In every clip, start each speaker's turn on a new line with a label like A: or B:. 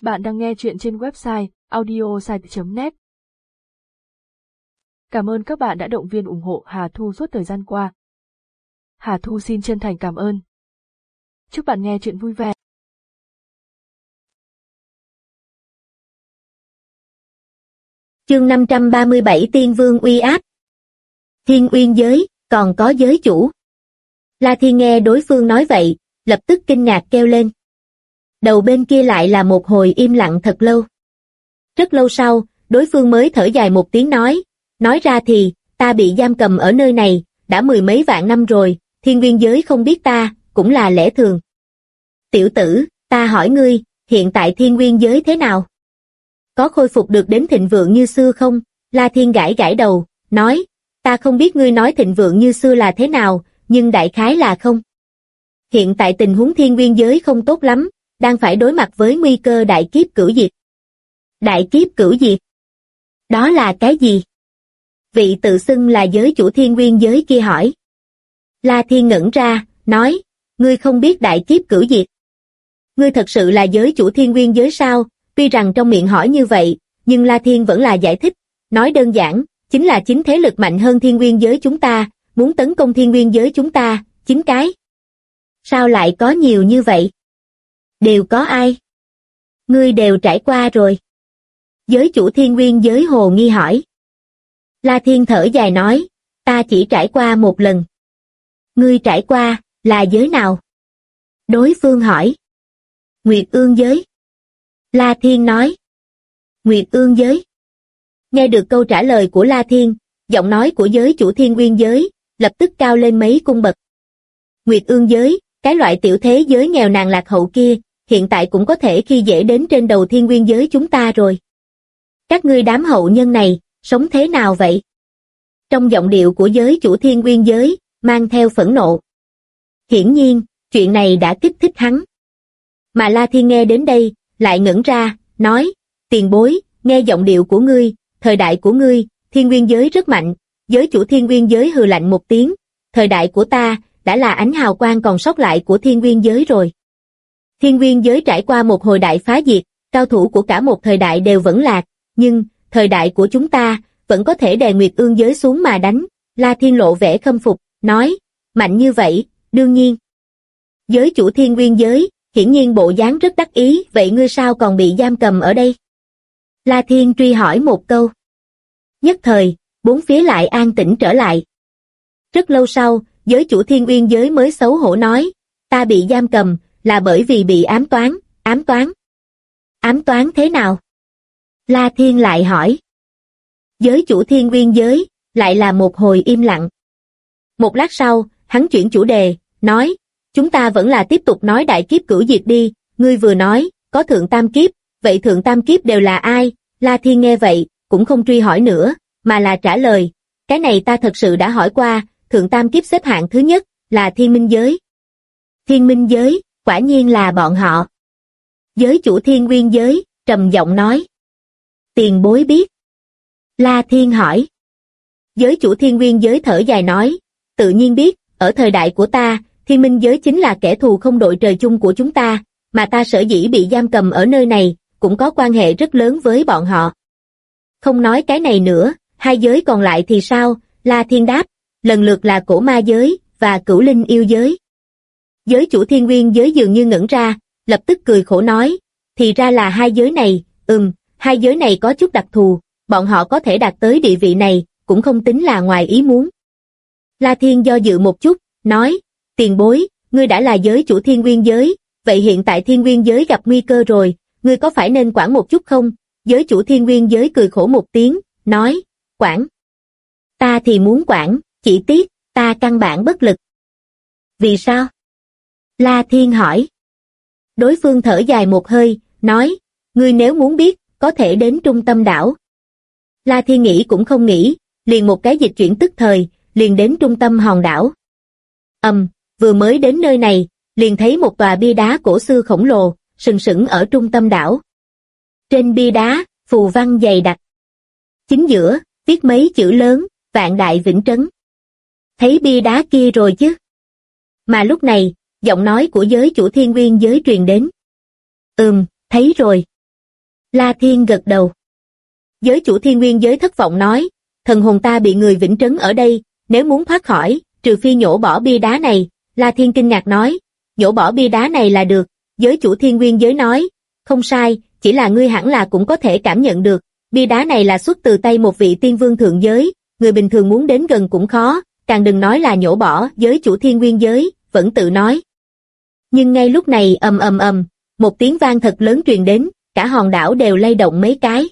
A: Bạn đang nghe chuyện trên website audiosite.net. Cảm ơn các bạn đã động viên ủng hộ Hà Thu suốt thời gian qua. Hà Thu xin chân thành cảm ơn. Chúc bạn nghe chuyện vui vẻ.
B: Chương 537 Tiên Vương uy áp. Thiên Uyên giới, còn có giới chủ. La Thiên nghe đối phương nói vậy, lập tức kinh ngạc kêu lên. Đầu bên kia lại là một hồi im lặng thật lâu. Rất lâu sau, đối phương mới thở dài một tiếng nói ra thì, ta bị giam cầm ở nơi này, đã mười mấy vạn năm rồi, Thiên Nguyên giới không biết ta, cũng là lẽ thường. Tiểu tử, ta hỏi ngươi, hiện tại Thiên Nguyên giới thế nào? Có khôi phục được đến thịnh vượng như xưa không? La Thiên gãi gãi đầu, nói, ta không biết ngươi nói thịnh vượng như xưa là thế nào, nhưng đại khái là không. Hiện tại tình huống Thiên Nguyên giới không tốt lắm, đang phải đối mặt với nguy cơ đại kiếp cửu diệt. Đại kiếp cửu diệt? Đó là cái gì? Vị tự xưng là giới chủ Thiên Nguyên giới kia hỏi. La Thiên ngẩn ra, nói, ngươi không biết đại kiếp cửu diệt. Ngươi thật sự là giới chủ Thiên Nguyên giới sao? Tuy rằng trong miệng hỏi như vậy, nhưng La Thiên vẫn là giải thích, nói đơn giản, chính là chính thế lực mạnh hơn Thiên Nguyên giới chúng ta, muốn tấn công Thiên Nguyên giới chúng ta, chính cái. Sao lại có nhiều như vậy? Đều có ai? Ngươi đều trải qua rồi. Giới chủ Thiên Nguyên giới hồ nghi hỏi. La Thiên thở dài nói, ta chỉ trải qua một lần. Ngươi trải qua, là giới nào? Đối phương hỏi. Nguyệt Ương giới. La Thiên nói. Nguyệt Ương giới. Nghe được câu trả lời của La Thiên, giọng nói của giới chủ Thiên Nguyên giới, lập tức cao lên mấy cung bậc. Nguyệt Ương giới, cái loại tiểu thế giới nghèo nàn lạc hậu kia, hiện tại cũng có thể khi dễ đến trên đầu Thiên Nguyên giới chúng ta rồi. Các ngươi đám hậu nhân này, sống thế nào vậy? Trong giọng điệu của giới chủ Thiên Nguyên giới, mang theo phẫn nộ. Hiển nhiên, chuyện này đã kích thích hắn. Mà La Thiên nghe đến đây, lại ngẩn ra, nói, tiền bối, nghe giọng điệu của ngươi, thời đại của ngươi, Thiên Nguyên giới rất mạnh, giới chủ Thiên Nguyên giới hừ lạnh một tiếng, thời đại của ta, đã là ánh hào quang còn sót lại của Thiên Nguyên giới rồi. Thiên Nguyên giới trải qua một hồi đại phá diệt, cao thủ của cả một thời đại đều vẫn lạc, nhưng, thời đại của chúng ta, vẫn có thể đè Nguyệt Ương giới xuống mà đánh. La Thiên lộ vẻ khâm phục, nói, mạnh như vậy, đương nhiên. Giới chủ Thiên Nguyên giới, hiển nhiên bộ dáng rất đắc ý, vậy ngươi sao còn bị giam cầm ở đây? La Thiên truy hỏi một câu. Nhất thời, bốn phía lại an tĩnh trở lại. Rất lâu sau, giới chủ Thiên Nguyên giới mới xấu hổ nói, ta bị giam cầm, là bởi vì bị ám toán, ám toán. Ám toán thế nào? La Thiên lại hỏi. Giới chủ Thiên Nguyên giới, lại là một hồi im lặng. Một lát sau, hắn chuyển chủ đề, nói, chúng ta vẫn là tiếp tục nói đại kiếp cửu diệt đi, ngươi vừa nói, có thượng tam kiếp, vậy thượng tam kiếp đều là ai? La Thiên nghe vậy, cũng không truy hỏi nữa, mà là trả lời, cái này ta thật sự đã hỏi qua, thượng tam kiếp xếp hạng thứ nhất, là Thiên Minh giới. Thiên Minh giới, quả nhiên là bọn họ. Giới chủ Thiên Nguyên giới, trầm giọng nói. Tiền bối biết. La Thiên hỏi. Giới chủ Thiên Nguyên giới thở dài nói, tự nhiên biết, ở thời đại của ta, Thiên Minh giới chính là kẻ thù không đội trời chung của chúng ta, mà ta sở dĩ bị giam cầm ở nơi này, cũng có quan hệ rất lớn với bọn họ. Không nói cái này nữa, hai giới còn lại thì sao? La Thiên đáp, lần lượt là cổ ma giới, và cửu linh yêu giới. Giới chủ Thiên Nguyên giới dường như ngẩn ra, lập tức cười khổ nói, thì ra là hai giới này, hai giới này có chút đặc thù, bọn họ có thể đạt tới địa vị này, cũng không tính là ngoài ý muốn. La Thiên do dự một chút, nói, tiền bối, ngươi đã là giới chủ Thiên Nguyên giới, vậy hiện tại Thiên Nguyên giới gặp nguy cơ rồi, ngươi có phải nên quản một chút không? Giới chủ Thiên Nguyên giới cười khổ một tiếng, nói, quản. Ta thì muốn quản, chỉ tiếc, ta căn bản bất lực. Vì sao? La Thiên hỏi. Đối phương thở dài một hơi, nói, ngươi nếu muốn biết, có thể đến trung tâm đảo. La Thiên nghĩ cũng không nghĩ, liền một cái dịch chuyển tức thời, liền đến trung tâm hòn đảo. Vừa mới đến nơi này, liền thấy một tòa bia đá cổ xưa khổng lồ, sừng sững ở trung tâm đảo. Trên bia đá, phù văn dày đặc. Chính giữa, viết mấy chữ lớn, Vạn Đại Vĩnh Trấn. Thấy bia đá kia rồi chứ? Mà lúc này, giọng nói của giới chủ Thiên Nguyên giới truyền đến. Thấy rồi. La Thiên gật đầu. Giới chủ Thiên Nguyên giới thất vọng nói, thần hồn ta bị người vĩnh trấn ở đây, nếu muốn thoát khỏi, trừ phi nhổ bỏ bia đá này. La Thiên kinh ngạc nói, nhổ bỏ bia đá này là được. Giới chủ Thiên Nguyên giới nói, không sai, chỉ là ngươi hẳn là cũng có thể cảm nhận được, bia đá này là xuất từ tay một vị tiên vương thượng giới, người bình thường muốn đến gần cũng khó, càng đừng nói là nhổ bỏ. Giới chủ Thiên Nguyên giới vẫn tự nói. Nhưng ngay lúc này ầm ầm ầm, một tiếng vang thật lớn truyền đến, cả hòn đảo đều lay động mấy cái.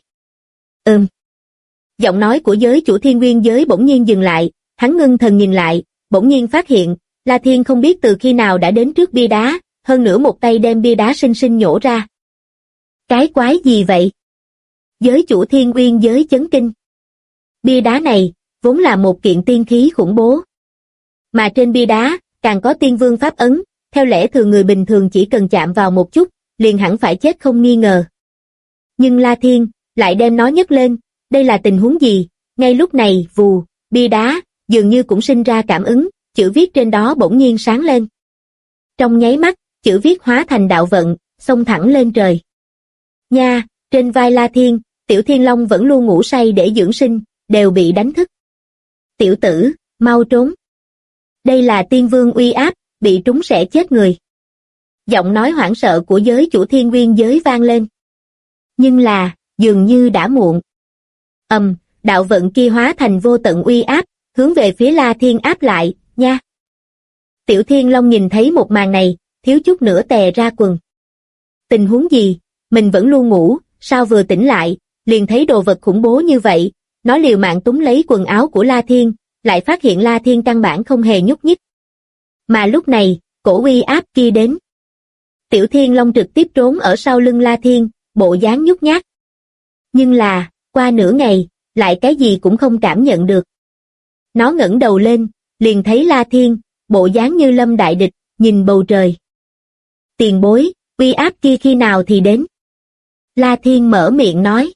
B: Giọng nói của giới chủ Thiên Nguyên giới bỗng nhiên dừng lại, hắn ngưng thần nhìn lại, bỗng nhiên phát hiện, La Thiên không biết từ khi nào đã đến trước bia đá, hơn nữa một tay đem bia đá xinh xinh nhổ ra. Cái quái gì vậy? Giới chủ Thiên Nguyên giới chấn kinh. Bia đá này, vốn là một kiện tiên khí khủng bố. Mà trên bia đá, càng có tiên vương pháp ấn, theo lẽ thường người bình thường chỉ cần chạm vào một chút, liền hẳn phải chết không nghi ngờ. Nhưng La Thiên, lại đem nó nhấc lên, đây là tình huống gì? Ngay lúc này, vù, bia đá, dường như cũng sinh ra cảm ứng, chữ viết trên đó bỗng nhiên sáng lên. Trong nháy mắt, chữ viết hóa thành đạo vận, xông thẳng lên trời. Nha, trên vai La Thiên, Tiểu Thiên Long vẫn luôn ngủ say để dưỡng sinh, đều bị đánh thức. Tiểu tử, mau trốn. Đây là tiên vương uy áp, bị trúng sẽ chết người. Giọng nói hoảng sợ của giới chủ Thiên Nguyên giới vang lên. Nhưng là, dường như đã muộn. Đạo vận kia hóa thành vô tận uy áp, hướng về phía La Thiên áp lại, nha. Tiểu Thiên Long nhìn thấy một màn này, thiếu chút nữa tè ra quần. Tình huống gì? Mình vẫn luôn ngủ, sao vừa tỉnh lại, liền thấy đồ vật khủng bố như vậy, nó liều mạng túm lấy quần áo của La Thiên, lại phát hiện La Thiên căn bản không hề nhúc nhích. Mà lúc này, cổ uy áp kia đến. Tiểu Thiên Long trực tiếp trốn ở sau lưng La Thiên, bộ dáng nhút nhát. Nhưng là, qua nửa ngày, lại cái gì cũng không cảm nhận được. Nó ngẩng đầu lên, liền thấy La Thiên, bộ dáng như lâm đại địch, nhìn bầu trời. Tiền bối, uy áp kia khi nào thì đến? La Thiên mở miệng nói.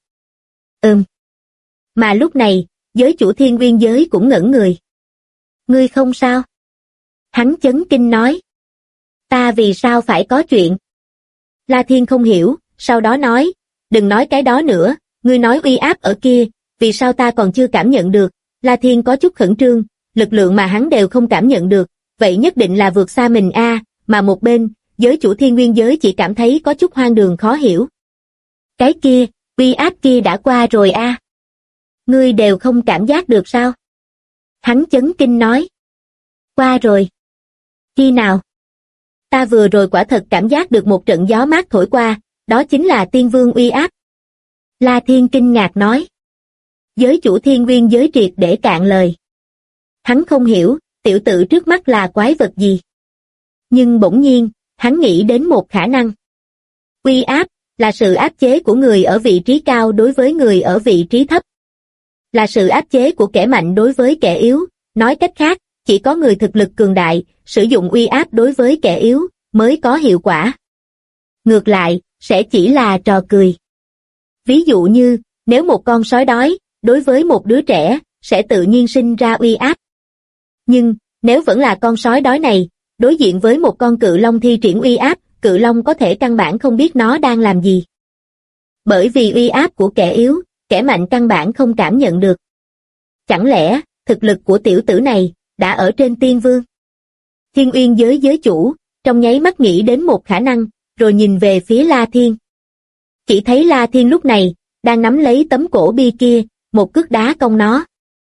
B: Mà lúc này, giới chủ Thiên Nguyên giới cũng ngẩn người. Ngươi không sao? Hắn chấn kinh nói. Ta vì sao phải có chuyện? La Thiên không hiểu, sau đó nói, đừng nói cái đó nữa, ngươi nói uy áp ở kia, vì sao ta còn chưa cảm nhận được? La Thiên có chút khẩn trương, lực lượng mà hắn đều không cảm nhận được, vậy nhất định là vượt xa mình a. Mà một bên, giới chủ Thiên Nguyên giới chỉ cảm thấy có chút hoang đường khó hiểu. Cái kia, uy áp kia đã qua rồi a. Ngươi đều không cảm giác được sao? Hắn chấn kinh nói. Qua rồi. Khi nào? Ta vừa rồi quả thật cảm giác được một trận gió mát thổi qua, đó chính là tiên vương uy áp. La Thiên kinh ngạc nói. Giới chủ Thiên Nguyên giới triệt để cạn lời. Hắn không hiểu, tiểu tử trước mắt là quái vật gì. Nhưng bỗng nhiên, hắn nghĩ đến một khả năng. Uy áp, là sự áp chế của người ở vị trí cao đối với người ở vị trí thấp. Là sự áp chế của kẻ mạnh đối với kẻ yếu, nói cách khác, chỉ có người thực lực cường đại, sử dụng uy áp đối với kẻ yếu, mới có hiệu quả. Ngược lại, sẽ chỉ là trò cười. Ví dụ như, nếu một con sói đói, đối với một đứa trẻ, sẽ tự nhiên sinh ra uy áp. Nhưng, nếu vẫn là con sói đói này, đối diện với một con cự long thi triển uy áp, cự long có thể căn bản không biết nó đang làm gì. Bởi vì uy áp của kẻ yếu, kẻ mạnh căn bản không cảm nhận được. Chẳng lẽ, thực lực của tiểu tử này, đã ở trên tiên vương? Thiên Uyên giới giới chủ, trong nháy mắt nghĩ đến một khả năng, rồi nhìn về phía La Thiên. Chỉ thấy La Thiên lúc này, đang nắm lấy tấm cổ bia kia, một cước đá cong nó.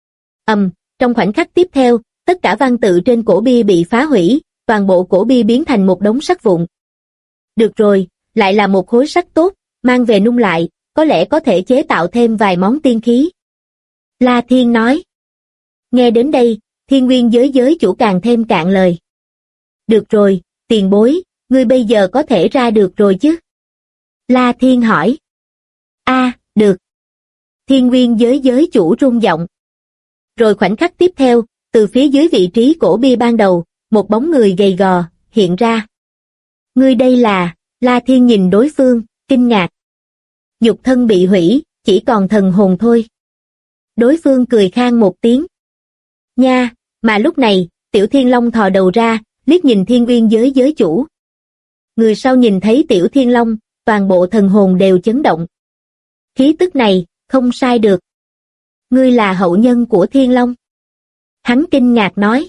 B: Trong khoảnh khắc tiếp theo, tất cả văn tự trên cổ bia bị phá hủy, toàn bộ cổ bia biến thành một đống sắt vụn. Được rồi, lại là một khối sắt tốt, mang về nung lại, có lẽ có thể chế tạo thêm vài món tiên khí. La Thiên nói. Nghe đến đây, Thiên Nguyên giới giới chủ càng thêm cạn lời. Được rồi, tiền bối, ngươi bây giờ có thể ra được rồi chứ? La Thiên hỏi. Được. Thiên Nguyên giới giới chủ rung giọng. Rồi khoảnh khắc tiếp theo, từ phía dưới vị trí cổ bia ban đầu, một bóng người gầy gò, hiện ra. Ngươi đây là, La Thiên nhìn đối phương, kinh ngạc. Nhục thân bị hủy, chỉ còn thần hồn thôi. Đối phương cười khan một tiếng. Nha, mà lúc này, Tiểu Thiên Long thò đầu ra, liếc nhìn Thiên Uyên giới giới chủ. Người sau nhìn thấy Tiểu Thiên Long, toàn bộ thần hồn đều chấn động. Khí tức này, không sai được. Ngươi là hậu nhân của Thiên Long. Hắn kinh ngạc nói.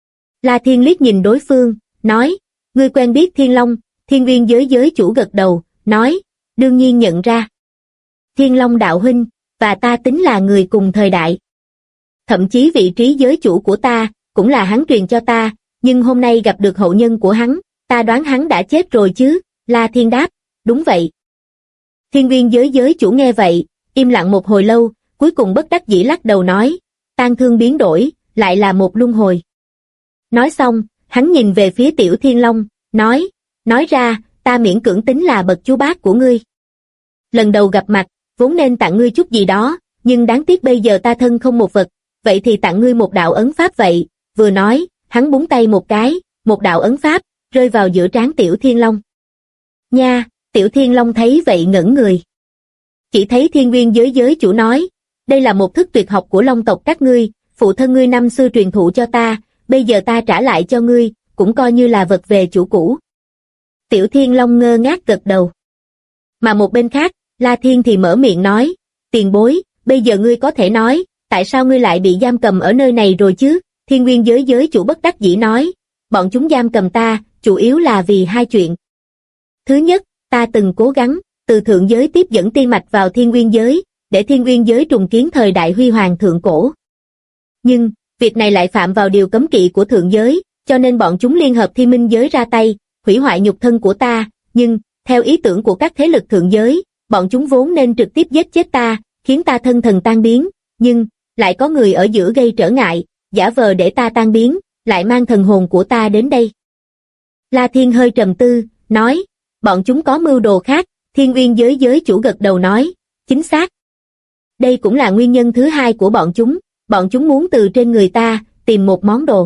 B: La Thiên liếc nhìn đối phương, nói, ngươi quen biết Thiên Long, Thiên Nguyên giới chủ gật đầu, nói, đương nhiên nhận ra. Thiên Long đạo huynh, và ta tính là người cùng thời đại. Thậm chí vị trí giới chủ của ta, cũng là hắn truyền cho ta, nhưng hôm nay gặp được hậu nhân của hắn, ta đoán hắn đã chết rồi chứ, La Thiên đáp, đúng vậy. Thiên Nguyên giới chủ nghe vậy, im lặng một hồi lâu, cuối cùng bất đắc dĩ lắc đầu nói, tang thương biến đổi, lại là một luân hồi. Nói xong, hắn nhìn về phía Tiểu Thiên Long, nói ra, ta miễn cưỡng tính là bậc chú bác của ngươi. Lần đầu gặp mặt, vốn nên tặng ngươi chút gì đó, nhưng đáng tiếc bây giờ ta thân không một vật, vậy thì tặng ngươi một đạo ấn pháp vậy. Vừa nói, hắn búng tay một cái, một đạo ấn pháp, rơi vào giữa trán Tiểu Thiên Long. Nha, Tiểu Thiên Long thấy vậy ngẩn người. Chỉ thấy Thiên Nguyên giới chủ nói, đây là một thức tuyệt học của Long tộc các ngươi, phụ thân ngươi năm xưa truyền thụ cho ta, bây giờ ta trả lại cho ngươi, cũng coi như là vật về chủ cũ. Tiểu Thiên Long ngơ ngác gật đầu. Mà một bên khác, La Thiên thì mở miệng nói, tiền bối, bây giờ ngươi có thể nói, tại sao ngươi lại bị giam cầm ở nơi này rồi chứ? Thiên Nguyên giới chủ bất đắc dĩ nói, bọn chúng giam cầm ta, chủ yếu là vì hai chuyện. Thứ nhất, ta từng cố gắng, từ thượng giới tiếp dẫn tiên mạch vào Thiên Nguyên giới, để Thiên Nguyên giới trùng kiến thời đại huy hoàng thượng cổ. Nhưng, việc này lại phạm vào điều cấm kỵ của thượng giới, cho nên bọn chúng liên hợp Thiên Minh giới ra tay, hủy hoại nhục thân của ta, nhưng, theo ý tưởng của các thế lực thượng giới, bọn chúng vốn nên trực tiếp giết chết ta, khiến ta thân thần tan biến, nhưng, lại có người ở giữa gây trở ngại, giả vờ để ta tan biến, lại mang thần hồn của ta đến đây. La Thiên hơi trầm tư, nói, bọn chúng có mưu đồ khác, Thiên Nguyên giới chủ gật đầu nói, chính xác. Đây cũng là nguyên nhân thứ hai của bọn chúng muốn từ trên người ta, tìm một món đồ.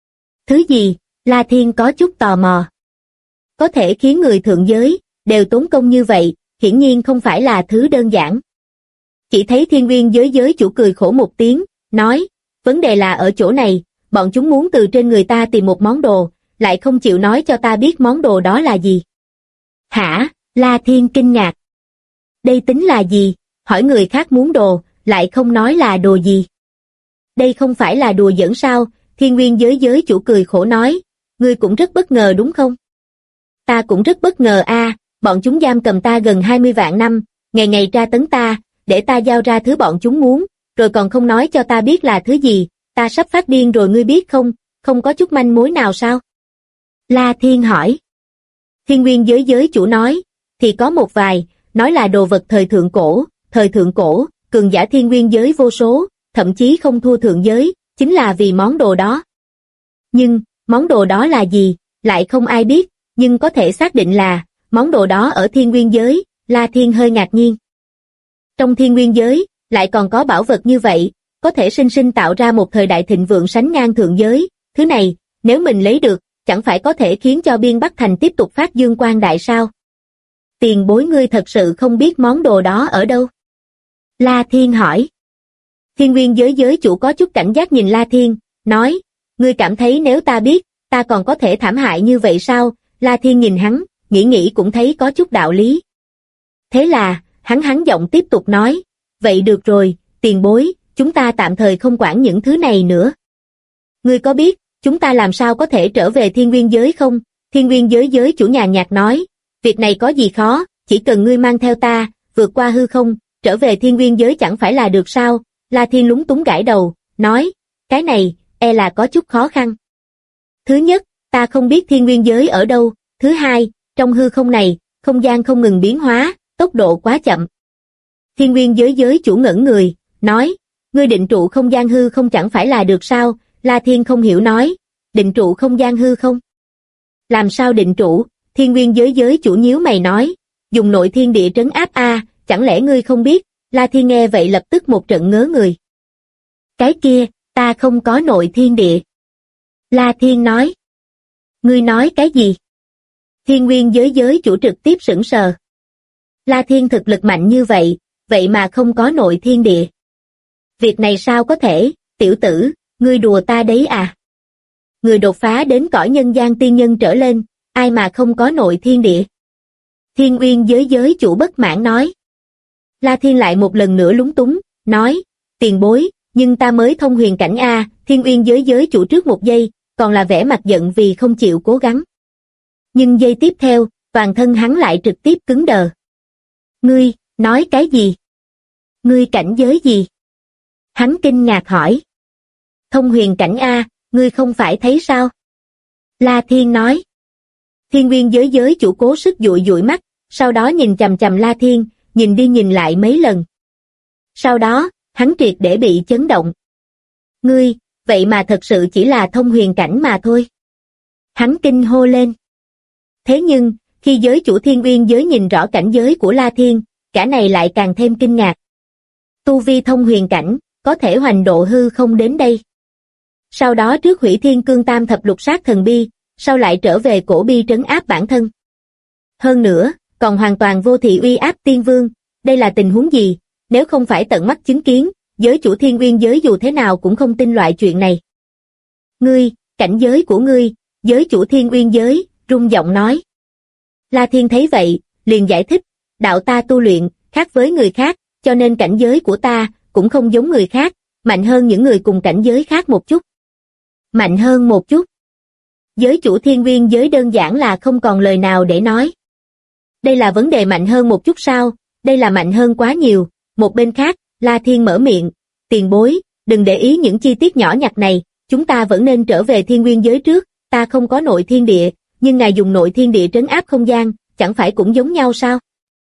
B: Thứ gì? La Thiên có chút tò mò. Có thể khiến người thượng giới, đều tốn công như vậy, hiển nhiên không phải là thứ đơn giản. Chỉ thấy Thiên Nguyên giới chủ cười khổ một tiếng, nói, vấn đề là ở chỗ này, bọn chúng muốn từ trên người ta tìm một món đồ, lại không chịu nói cho ta biết món đồ đó là gì. Hả? La Thiên kinh ngạc. Đây tính là gì? Hỏi người khác muốn đồ, lại không nói là đồ gì. Đây không phải là đùa giỡn sao? Thiên Nguyên giới chủ cười khổ nói, ngươi cũng rất bất ngờ đúng không? Ta cũng rất bất ngờ a, bọn chúng giam cầm ta gần 20 vạn năm, ngày ngày tra tấn ta, để ta giao ra thứ bọn chúng muốn, rồi còn không nói cho ta biết là thứ gì, ta sắp phát điên rồi ngươi biết không, không có chút manh mối nào sao? La Thiên hỏi. Thiên Nguyên giới chủ nói, thì có một vài, nói là đồ vật thời thượng cổ, cường giả thiên nguyên giới vô số, thậm chí không thua thượng giới, chính là vì món đồ đó. Nhưng, món đồ đó là gì, lại không ai biết, nhưng có thể xác định là, món đồ đó ở thiên nguyên giới. La Thiên hơi ngạc nhiên. Trong thiên nguyên giới, lại còn có bảo vật như vậy, có thể sinh sinh tạo ra một thời đại thịnh vượng sánh ngang thượng giới, thứ này, nếu mình lấy được, chẳng phải có thể khiến cho Biên Bắc Thành tiếp tục phát dương quang đại sao? Tiền bối ngươi thật sự không biết món đồ đó ở đâu? La Thiên hỏi. Thiên Nguyên giới chủ có chút cảnh giác nhìn La Thiên, nói, ngươi cảm thấy nếu ta biết, ta còn có thể thảm hại như vậy sao? La Thiên nhìn hắn, nghĩ cũng thấy có chút đạo lý. Thế là, hắn giọng tiếp tục nói, vậy được rồi, tiền bối, chúng ta tạm thời không quản những thứ này nữa. Ngươi có biết, chúng ta làm sao có thể trở về thiên nguyên giới không? Thiên Nguyên giới chủ nhàn nhạt nói, việc này có gì khó, chỉ cần ngươi mang theo ta, vượt qua hư không, trở về thiên nguyên giới chẳng phải là được sao? La Thiên lúng túng gãi đầu, nói, cái này, e là có chút khó khăn. Thứ nhất, ta không biết thiên nguyên giới ở đâu, thứ hai, trong hư không này, không gian không ngừng biến hóa, tốc độ quá chậm. Thiên Nguyên giới chủ ngẩn người, nói, ngươi định trụ không gian hư không chẳng phải là được sao? La Thiên không hiểu nói, định trụ không gian hư không? Làm sao định trụ? Thiên Nguyên giới chủ nhíu mày nói, dùng nội thiên địa trấn áp a, chẳng lẽ ngươi không biết? La Thiên nghe vậy lập tức một trận ngớ người. Cái kia, ta không có nội thiên địa. La Thiên nói. Ngươi nói cái gì? Thiên Nguyên giới chủ trực tiếp sững sờ. La Thiên thực lực mạnh như vậy, vậy mà không có nội thiên địa. Việc này sao có thể, tiểu tử, ngươi đùa ta đấy à? Người đột phá đến cõi nhân gian tiên nhân trở lên, ai mà không có nội thiên địa? Thiên Nguyên giới chủ bất mãn nói. La Thiên lại một lần nữa lúng túng, nói, tiền bối, nhưng ta mới thông huyền cảnh a. Thiên Uyên giới chủ trước một giây, còn là vẻ mặt giận vì không chịu cố gắng. Nhưng giây tiếp theo, toàn thân hắn lại trực tiếp cứng đờ. Ngươi, nói cái gì? Ngươi cảnh giới gì? Hắn kinh ngạc hỏi. Thông huyền cảnh a, ngươi không phải thấy sao? La Thiên nói. Thiên Uyên giới chủ cố sức dụi mắt, sau đó nhìn chằm chằm La Thiên, nhìn đi nhìn lại mấy lần. Sau đó, hắn triệt để bị chấn động. Ngươi, vậy mà thật sự chỉ là thông huyền cảnh mà thôi. Hắn kinh hô lên. Thế nhưng, khi giới chủ Thiên Uyên giới nhìn rõ cảnh giới của La Thiên, cả này lại càng thêm kinh ngạc. Tu vi thông huyền cảnh, có thể hoành độ hư không đến đây. Sau đó trước hủy thiên cương tam thập lục sát thần bi, sau lại trở về cổ bi trấn áp bản thân. Hơn nữa, còn hoàn toàn vô thị uy áp tiên vương, đây là tình huống gì? Nếu không phải tận mắt chứng kiến, giới chủ Thiên Uyên giới dù thế nào cũng không tin loại chuyện này. Ngươi, cảnh giới của ngươi, giới chủ Thiên Uyên giới, rung giọng nói. La Thiên thấy vậy, liền giải thích, đạo ta tu luyện, khác với người khác, cho nên cảnh giới của ta, cũng không giống người khác, mạnh hơn những người cùng cảnh giới khác một chút. Mạnh hơn một chút. Giới chủ Thiên Uyên giới đơn giản là không còn lời nào để nói. Đây là vấn đề mạnh hơn một chút sao, đây là mạnh hơn quá nhiều. Một bên khác, La Thiên mở miệng, tiền bối, đừng để ý những chi tiết nhỏ nhặt này, chúng ta vẫn nên trở về Thiên Uyên giới trước, ta không có nội thiên địa, nhưng ngài dùng nội thiên địa trấn áp không gian, chẳng phải cũng giống nhau sao?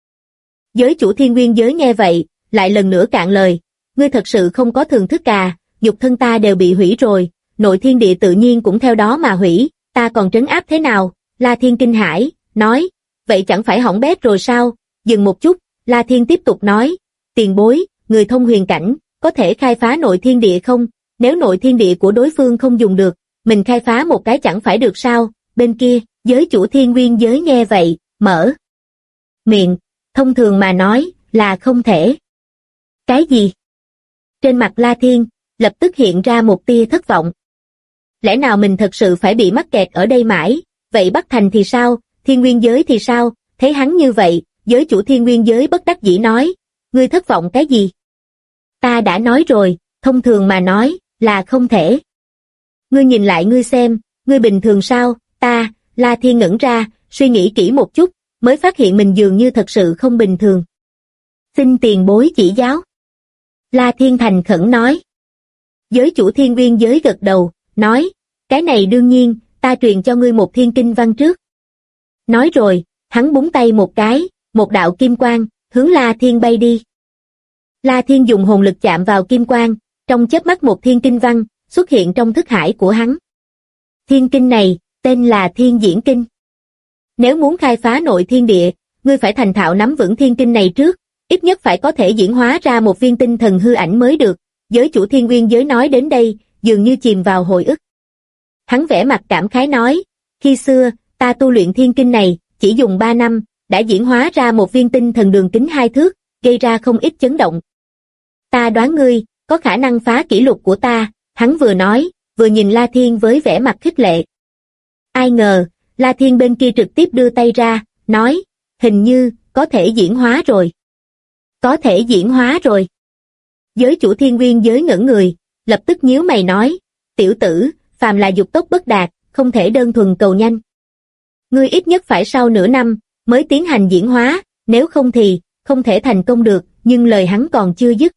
B: Giới chủ Thiên Uyên giới nghe vậy, lại lần nữa cạn lời, ngươi thật sự không có thường thức à, nhục thân ta đều bị hủy rồi, nội thiên địa tự nhiên cũng theo đó mà hủy, ta còn trấn áp thế nào? La Thiên kinh hãi, nói, vậy chẳng phải hỏng bét rồi sao? Dừng một chút, La Thiên tiếp tục nói, tiền bối, người thông huyền cảnh, có thể khai phá nội thiên địa không? Nếu nội thiên địa của đối phương không dùng được, mình khai phá một cái chẳng phải được sao? Bên kia, giới chủ Thiên Uyên giới nghe vậy, mở miệng, thông thường mà nói, là không thể. Cái gì? Trên mặt La Thiên, lập tức hiện ra một tia thất vọng. Lẽ nào mình thật sự phải bị mắc kẹt ở đây mãi? Vậy Bắc Thành thì sao? Thiên Nguyên giới thì sao? Thấy hắn như vậy, giới chủ Thiên Nguyên giới bất đắc dĩ nói, ngươi thất vọng cái gì? Ta đã nói rồi, thông thường mà nói, là không thể. Ngươi nhìn lại ngươi xem, ngươi bình thường sao? La Thiên ngẩn ra, suy nghĩ kỹ một chút, mới phát hiện mình dường như thật sự không bình thường. Xin tiền bối chỉ giáo. La Thiên thành khẩn nói. Giới chủ Thiên Uyên giới gật đầu, nói, cái này đương nhiên, ta truyền cho ngươi một thiên kinh văn trước. Nói rồi, hắn búng tay một cái, một đạo kim quang, hướng La Thiên bay đi. La Thiên dùng hồn lực chạm vào kim quang, trong chớp mắt một thiên kinh văn, xuất hiện trong thức hải của hắn. Thiên kinh này, tên là Thiên Diễn Kinh. Nếu muốn khai phá nội thiên địa, ngươi phải thành thạo nắm vững thiên kinh này trước, ít nhất phải có thể diễn hóa ra một viên tinh thần hư ảnh mới được. Giới chủ Thiên Uyên giới nói đến đây, dường như chìm vào hồi ức. Hắn vẽ mặt cảm khái nói, khi xưa, ta tu luyện thiên kinh này, chỉ dùng 3 năm, đã diễn hóa ra một viên tinh thần đường kính 2 thước, gây ra không ít chấn động. Ta đoán ngươi, có khả năng phá kỷ lục của ta, hắn vừa nói, vừa nhìn La Thiên với vẻ mặt khích lệ. Ai ngờ, La Thiên bên kia trực tiếp đưa tay ra, nói, hình như, có thể diễn hóa rồi. Có thể diễn hóa rồi. Giới chủ Thiên Uyên giới ngẩn người, lập tức nhíu mày nói, tiểu tử, phàm là dục tốc bất đạt, không thể đơn thuần cầu nhanh. Ngươi ít nhất phải sau nửa năm, mới tiến hành diễn hóa, nếu không thì, không thể thành công được, nhưng lời hắn còn chưa dứt.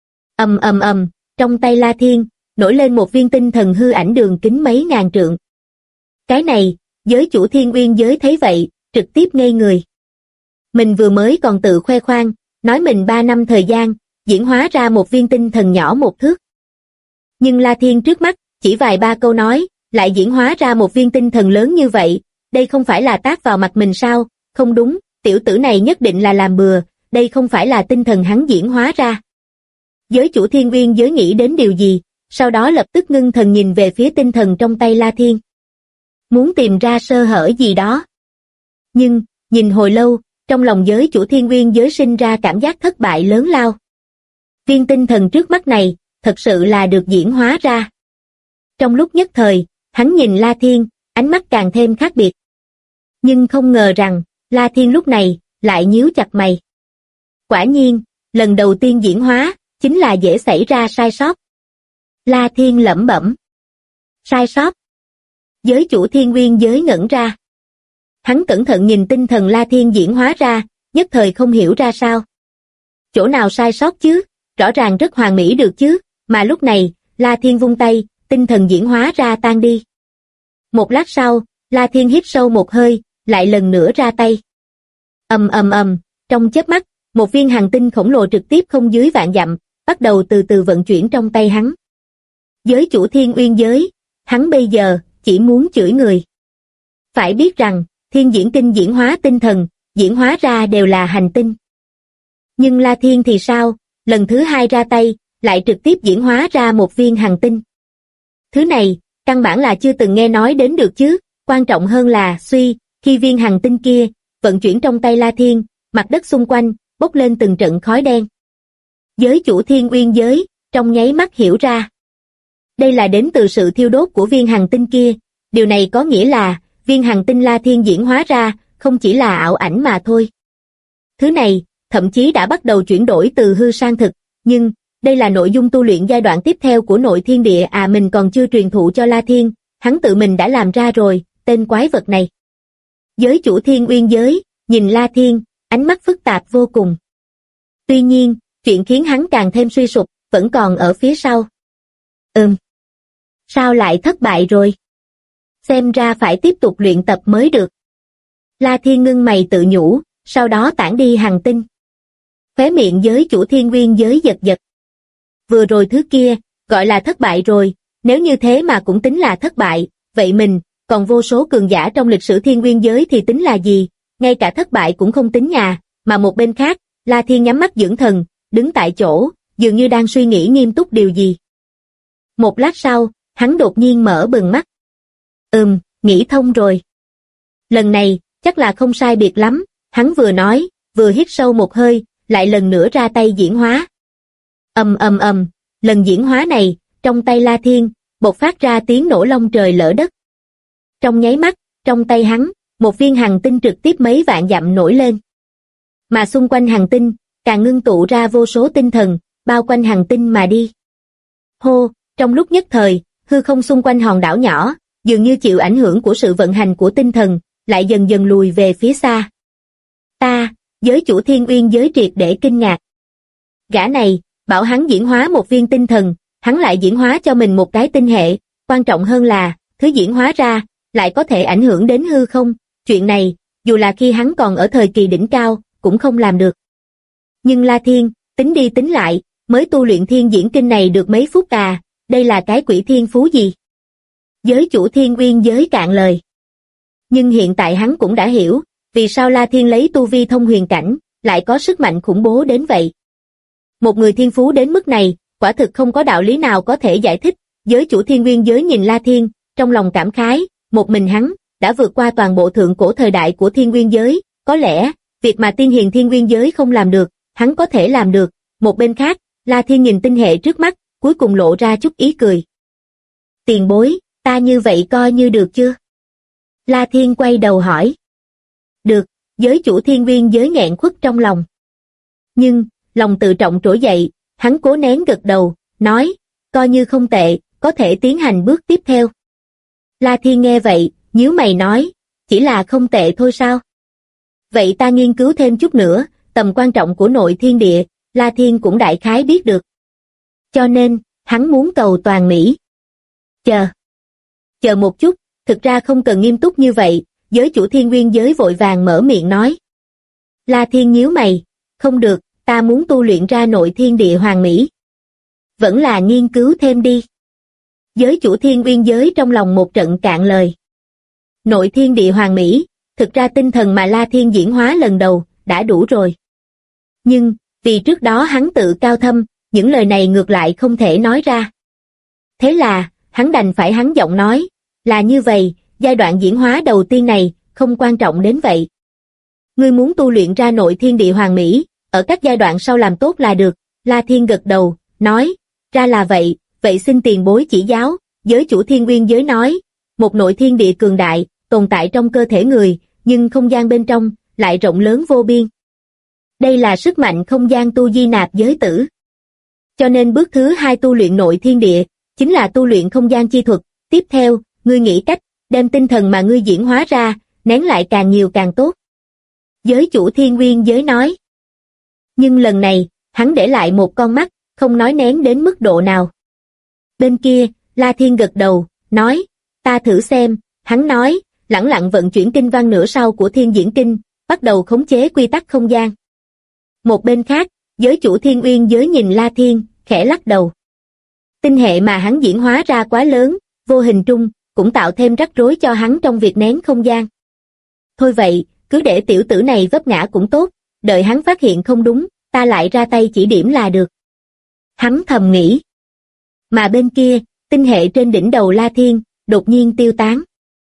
B: Trong tay La Thiên, nổi lên một viên tinh thần hư ảnh đường kính mấy ngàn trượng. Cái này, giới chủ Thiên Uyên giới thấy vậy, trực tiếp ngây người. Mình vừa mới còn tự khoe khoang, nói mình 3 năm thời gian, diễn hóa ra một viên tinh thần nhỏ 1 thước. Nhưng La Thiên trước mắt, chỉ vài ba câu nói, lại diễn hóa ra một viên tinh thần lớn như vậy, đây không phải là tát vào mặt mình sao? Không đúng, tiểu tử này nhất định là làm bừa, đây không phải là tinh thần hắn diễn hóa ra. Giới chủ Thiên Uyên giới nghĩ đến điều gì, sau đó lập tức ngưng thần nhìn về phía tinh thần trong tay La Thiên. Muốn tìm ra sơ hở gì đó. Nhưng, nhìn hồi lâu, trong lòng giới chủ Thiên Uyên giới sinh ra cảm giác thất bại lớn lao. Viên tinh thần trước mắt này, thật sự là được diễn hóa ra. Trong lúc nhất thời, hắn nhìn La Thiên, ánh mắt càng thêm khác biệt. Nhưng không ngờ rằng, La Thiên lúc này, lại nhíu chặt mày. Quả nhiên, lần đầu tiên diễn hóa, chính là dễ xảy ra sai sót. La Thiên lẩm bẩm. Sai sót? Giới chủ thiên nguyên giới ngẩn ra. Hắn cẩn thận nhìn tinh thần La Thiên diễn hóa ra, nhất thời không hiểu ra sao. Chỗ nào sai sót chứ, rõ ràng rất hoàn mỹ được chứ, mà lúc này, La Thiên vung tay, tinh thần diễn hóa ra tan đi. Một lát sau, La Thiên hít sâu một hơi, lại lần nữa ra tay. Trong chớp mắt, một viên hành tinh khổng lồ trực tiếp không dưới vạn dặm, bắt đầu từ từ vận chuyển trong tay hắn. Giới chủ thiên uyên giới, hắn bây giờ, chỉ muốn chửi người. Phải biết rằng, thiên diễn kinh diễn hóa tinh thần, diễn hóa ra đều là hành tinh. Nhưng La Thiên thì sao, lần thứ hai ra tay, lại trực tiếp diễn hóa ra một viên hành tinh. Thứ này, căn bản là chưa từng nghe nói đến được chứ, quan trọng hơn là, khi viên hành tinh kia, vận chuyển trong tay La Thiên, mặt đất xung quanh, bốc lên từng trận khói đen. Giới chủ thiên uyên giới, trong nháy mắt hiểu ra. Đây là đến từ sự thiêu đốt của viên hành tinh kia, điều này có nghĩa là, viên hành tinh La Thiên diễn hóa ra, không chỉ là ảo ảnh mà thôi. Thứ này, thậm chí đã bắt đầu chuyển đổi từ hư sang thực, nhưng, đây là nội dung tu luyện giai đoạn tiếp theo của nội thiên địa mình còn chưa truyền thụ cho La Thiên, hắn tự mình đã làm ra rồi, tên quái vật này. Giới chủ thiên uyên giới, nhìn La Thiên, ánh mắt phức tạp vô cùng. Tuy nhiên, chuyện khiến hắn càng thêm suy sụp, vẫn còn ở phía sau. Sao lại thất bại rồi? Xem ra phải tiếp tục luyện tập mới được. La Thiên ngưng mày tự nhủ, sau đó tản đi hành tinh. Khóe miệng giới chủ thiên nguyên giới giật giật. Vừa rồi thứ kia, gọi là thất bại rồi, nếu như thế mà cũng tính là thất bại, vậy mình, còn vô số cường giả trong lịch sử thiên nguyên giới thì tính là gì, ngay cả thất bại cũng không tính nhà, mà một bên khác, La Thiên nhắm mắt dưỡng thần, đứng tại chỗ, dường như đang suy nghĩ nghiêm túc điều gì. Một lát sau, hắn đột nhiên mở bừng mắt. Nghĩ thông rồi. Lần này, chắc là không sai biệt lắm, hắn vừa nói, vừa hít sâu một hơi, lại lần nữa ra tay diễn hóa. Lần diễn hóa này, trong tay La Thiên, bộc phát ra tiếng nổ long trời lở đất. Trong nháy mắt, trong tay hắn, một viên hành tinh trực tiếp mấy vạn dặm nổi lên. Mà xung quanh hành tinh, càng ngưng tụ ra vô số tinh thần, bao quanh hành tinh mà đi. Hô, trong lúc nhất thời, hư không xung quanh hòn đảo nhỏ, dường như chịu ảnh hưởng của sự vận hành của tinh thần, lại dần dần lùi về phía xa. Giới chủ thiên uyên giới triệt để kinh ngạc. Gã này, bảo hắn diễn hóa một viên tinh thần, hắn lại diễn hóa cho mình một cái tinh hệ, quan trọng hơn là, thứ diễn hóa ra, lại có thể ảnh hưởng đến hư không, chuyện này, dù là khi hắn còn ở thời kỳ đỉnh cao, cũng không làm được. Nhưng La Thiên, tính đi tính lại, mới tu luyện thiên diễn kinh này được mấy phút đây là cái quỷ thiên phú gì? Giới chủ thiên uyên giới cạn lời. Nhưng hiện tại hắn cũng đã hiểu, vì sao La Thiên lấy tu vi thông huyền cảnh, lại có sức mạnh khủng bố đến vậy. Một người thiên phú đến mức này, quả thực không có đạo lý nào có thể giải thích. Giới chủ thiên uyên giới nhìn La Thiên, trong lòng cảm khái, một mình hắn, đã vượt qua toàn bộ thượng cổ thời đại của thiên uyên giới, có lẽ, việc mà tiên hiền thiên uyên giới không làm được, hắn có thể làm được. Một bên khác, La Thiên nhìn tinh hệ trước mắt, cuối cùng lộ ra chút ý cười. Tiền bối, ta như vậy coi như được chưa? La Thiên quay đầu hỏi. Được, giới chủ thiên uyên giới nghẹn khuất trong lòng. Nhưng, lòng tự trọng trỗi dậy, hắn cố nén gật đầu, nói, coi như không tệ, có thể tiến hành bước tiếp theo. La Thiên nghe vậy, nhíu mày nói, chỉ là không tệ thôi sao? Vậy ta nghiên cứu thêm chút nữa, tầm quan trọng của nội thiên địa, La Thiên cũng đại khái biết được. Cho nên, hắn muốn cầu toàn Mỹ. Chờ một chút, thực ra không cần nghiêm túc như vậy, giới chủ thiên nguyên giới vội vàng mở miệng nói. La Thiên nhíu mày, không được, ta muốn tu luyện ra nội thiên địa hoàn mỹ. Vẫn là nghiên cứu thêm đi. Giới chủ thiên nguyên giới trong lòng một trận cạn lời. Nội thiên địa hoàn mỹ, thực ra tinh thần mà La Thiên diễn hóa lần đầu, đã đủ rồi. Nhưng, vì trước đó hắn tự cao thâm, những lời này ngược lại không thể nói ra. Thế là, hắn đành phải hắn giọng nói, là như vậy, giai đoạn diễn hóa đầu tiên này, không quan trọng đến vậy. Ngươi muốn tu luyện ra nội thiên địa hoàn mỹ, ở các giai đoạn sau làm tốt là được. La Thiên gật đầu, nói, ra là vậy, vậy xin tiền bối chỉ giáo. Giới chủ thiên nguyên giới nói, một nội thiên địa cường đại, tồn tại trong cơ thể người, nhưng không gian bên trong, lại rộng lớn vô biên. Đây là sức mạnh không gian tu di nạp giới tử. Cho nên bước thứ hai tu luyện nội thiên địa, chính là tu luyện không gian chi thuật. Tiếp theo, ngươi nghĩ cách, đem tinh thần mà ngươi diễn hóa ra, nén lại càng nhiều càng tốt. Giới chủ thiên nguyên giới nói. Nhưng lần này, hắn để lại một con mắt, không nói nén đến mức độ nào. Bên kia, La Thiên gật đầu, nói, ta thử xem, hắn nói, lẳng lặng vận chuyển kinh văn nửa sau của thiên diễn kinh, bắt đầu khống chế quy tắc không gian. Một bên khác, giới chủ thiên uyên giới nhìn La Thiên, khẽ lắc đầu. Tinh hệ mà hắn diễn hóa ra quá lớn, vô hình trung, cũng tạo thêm rắc rối cho hắn trong việc nén không gian. Thôi vậy, cứ để tiểu tử này vấp ngã cũng tốt, đợi hắn phát hiện không đúng, ta lại ra tay chỉ điểm là được. Hắn thầm nghĩ. Mà bên kia, tinh hệ trên đỉnh đầu La Thiên, đột nhiên tiêu tán.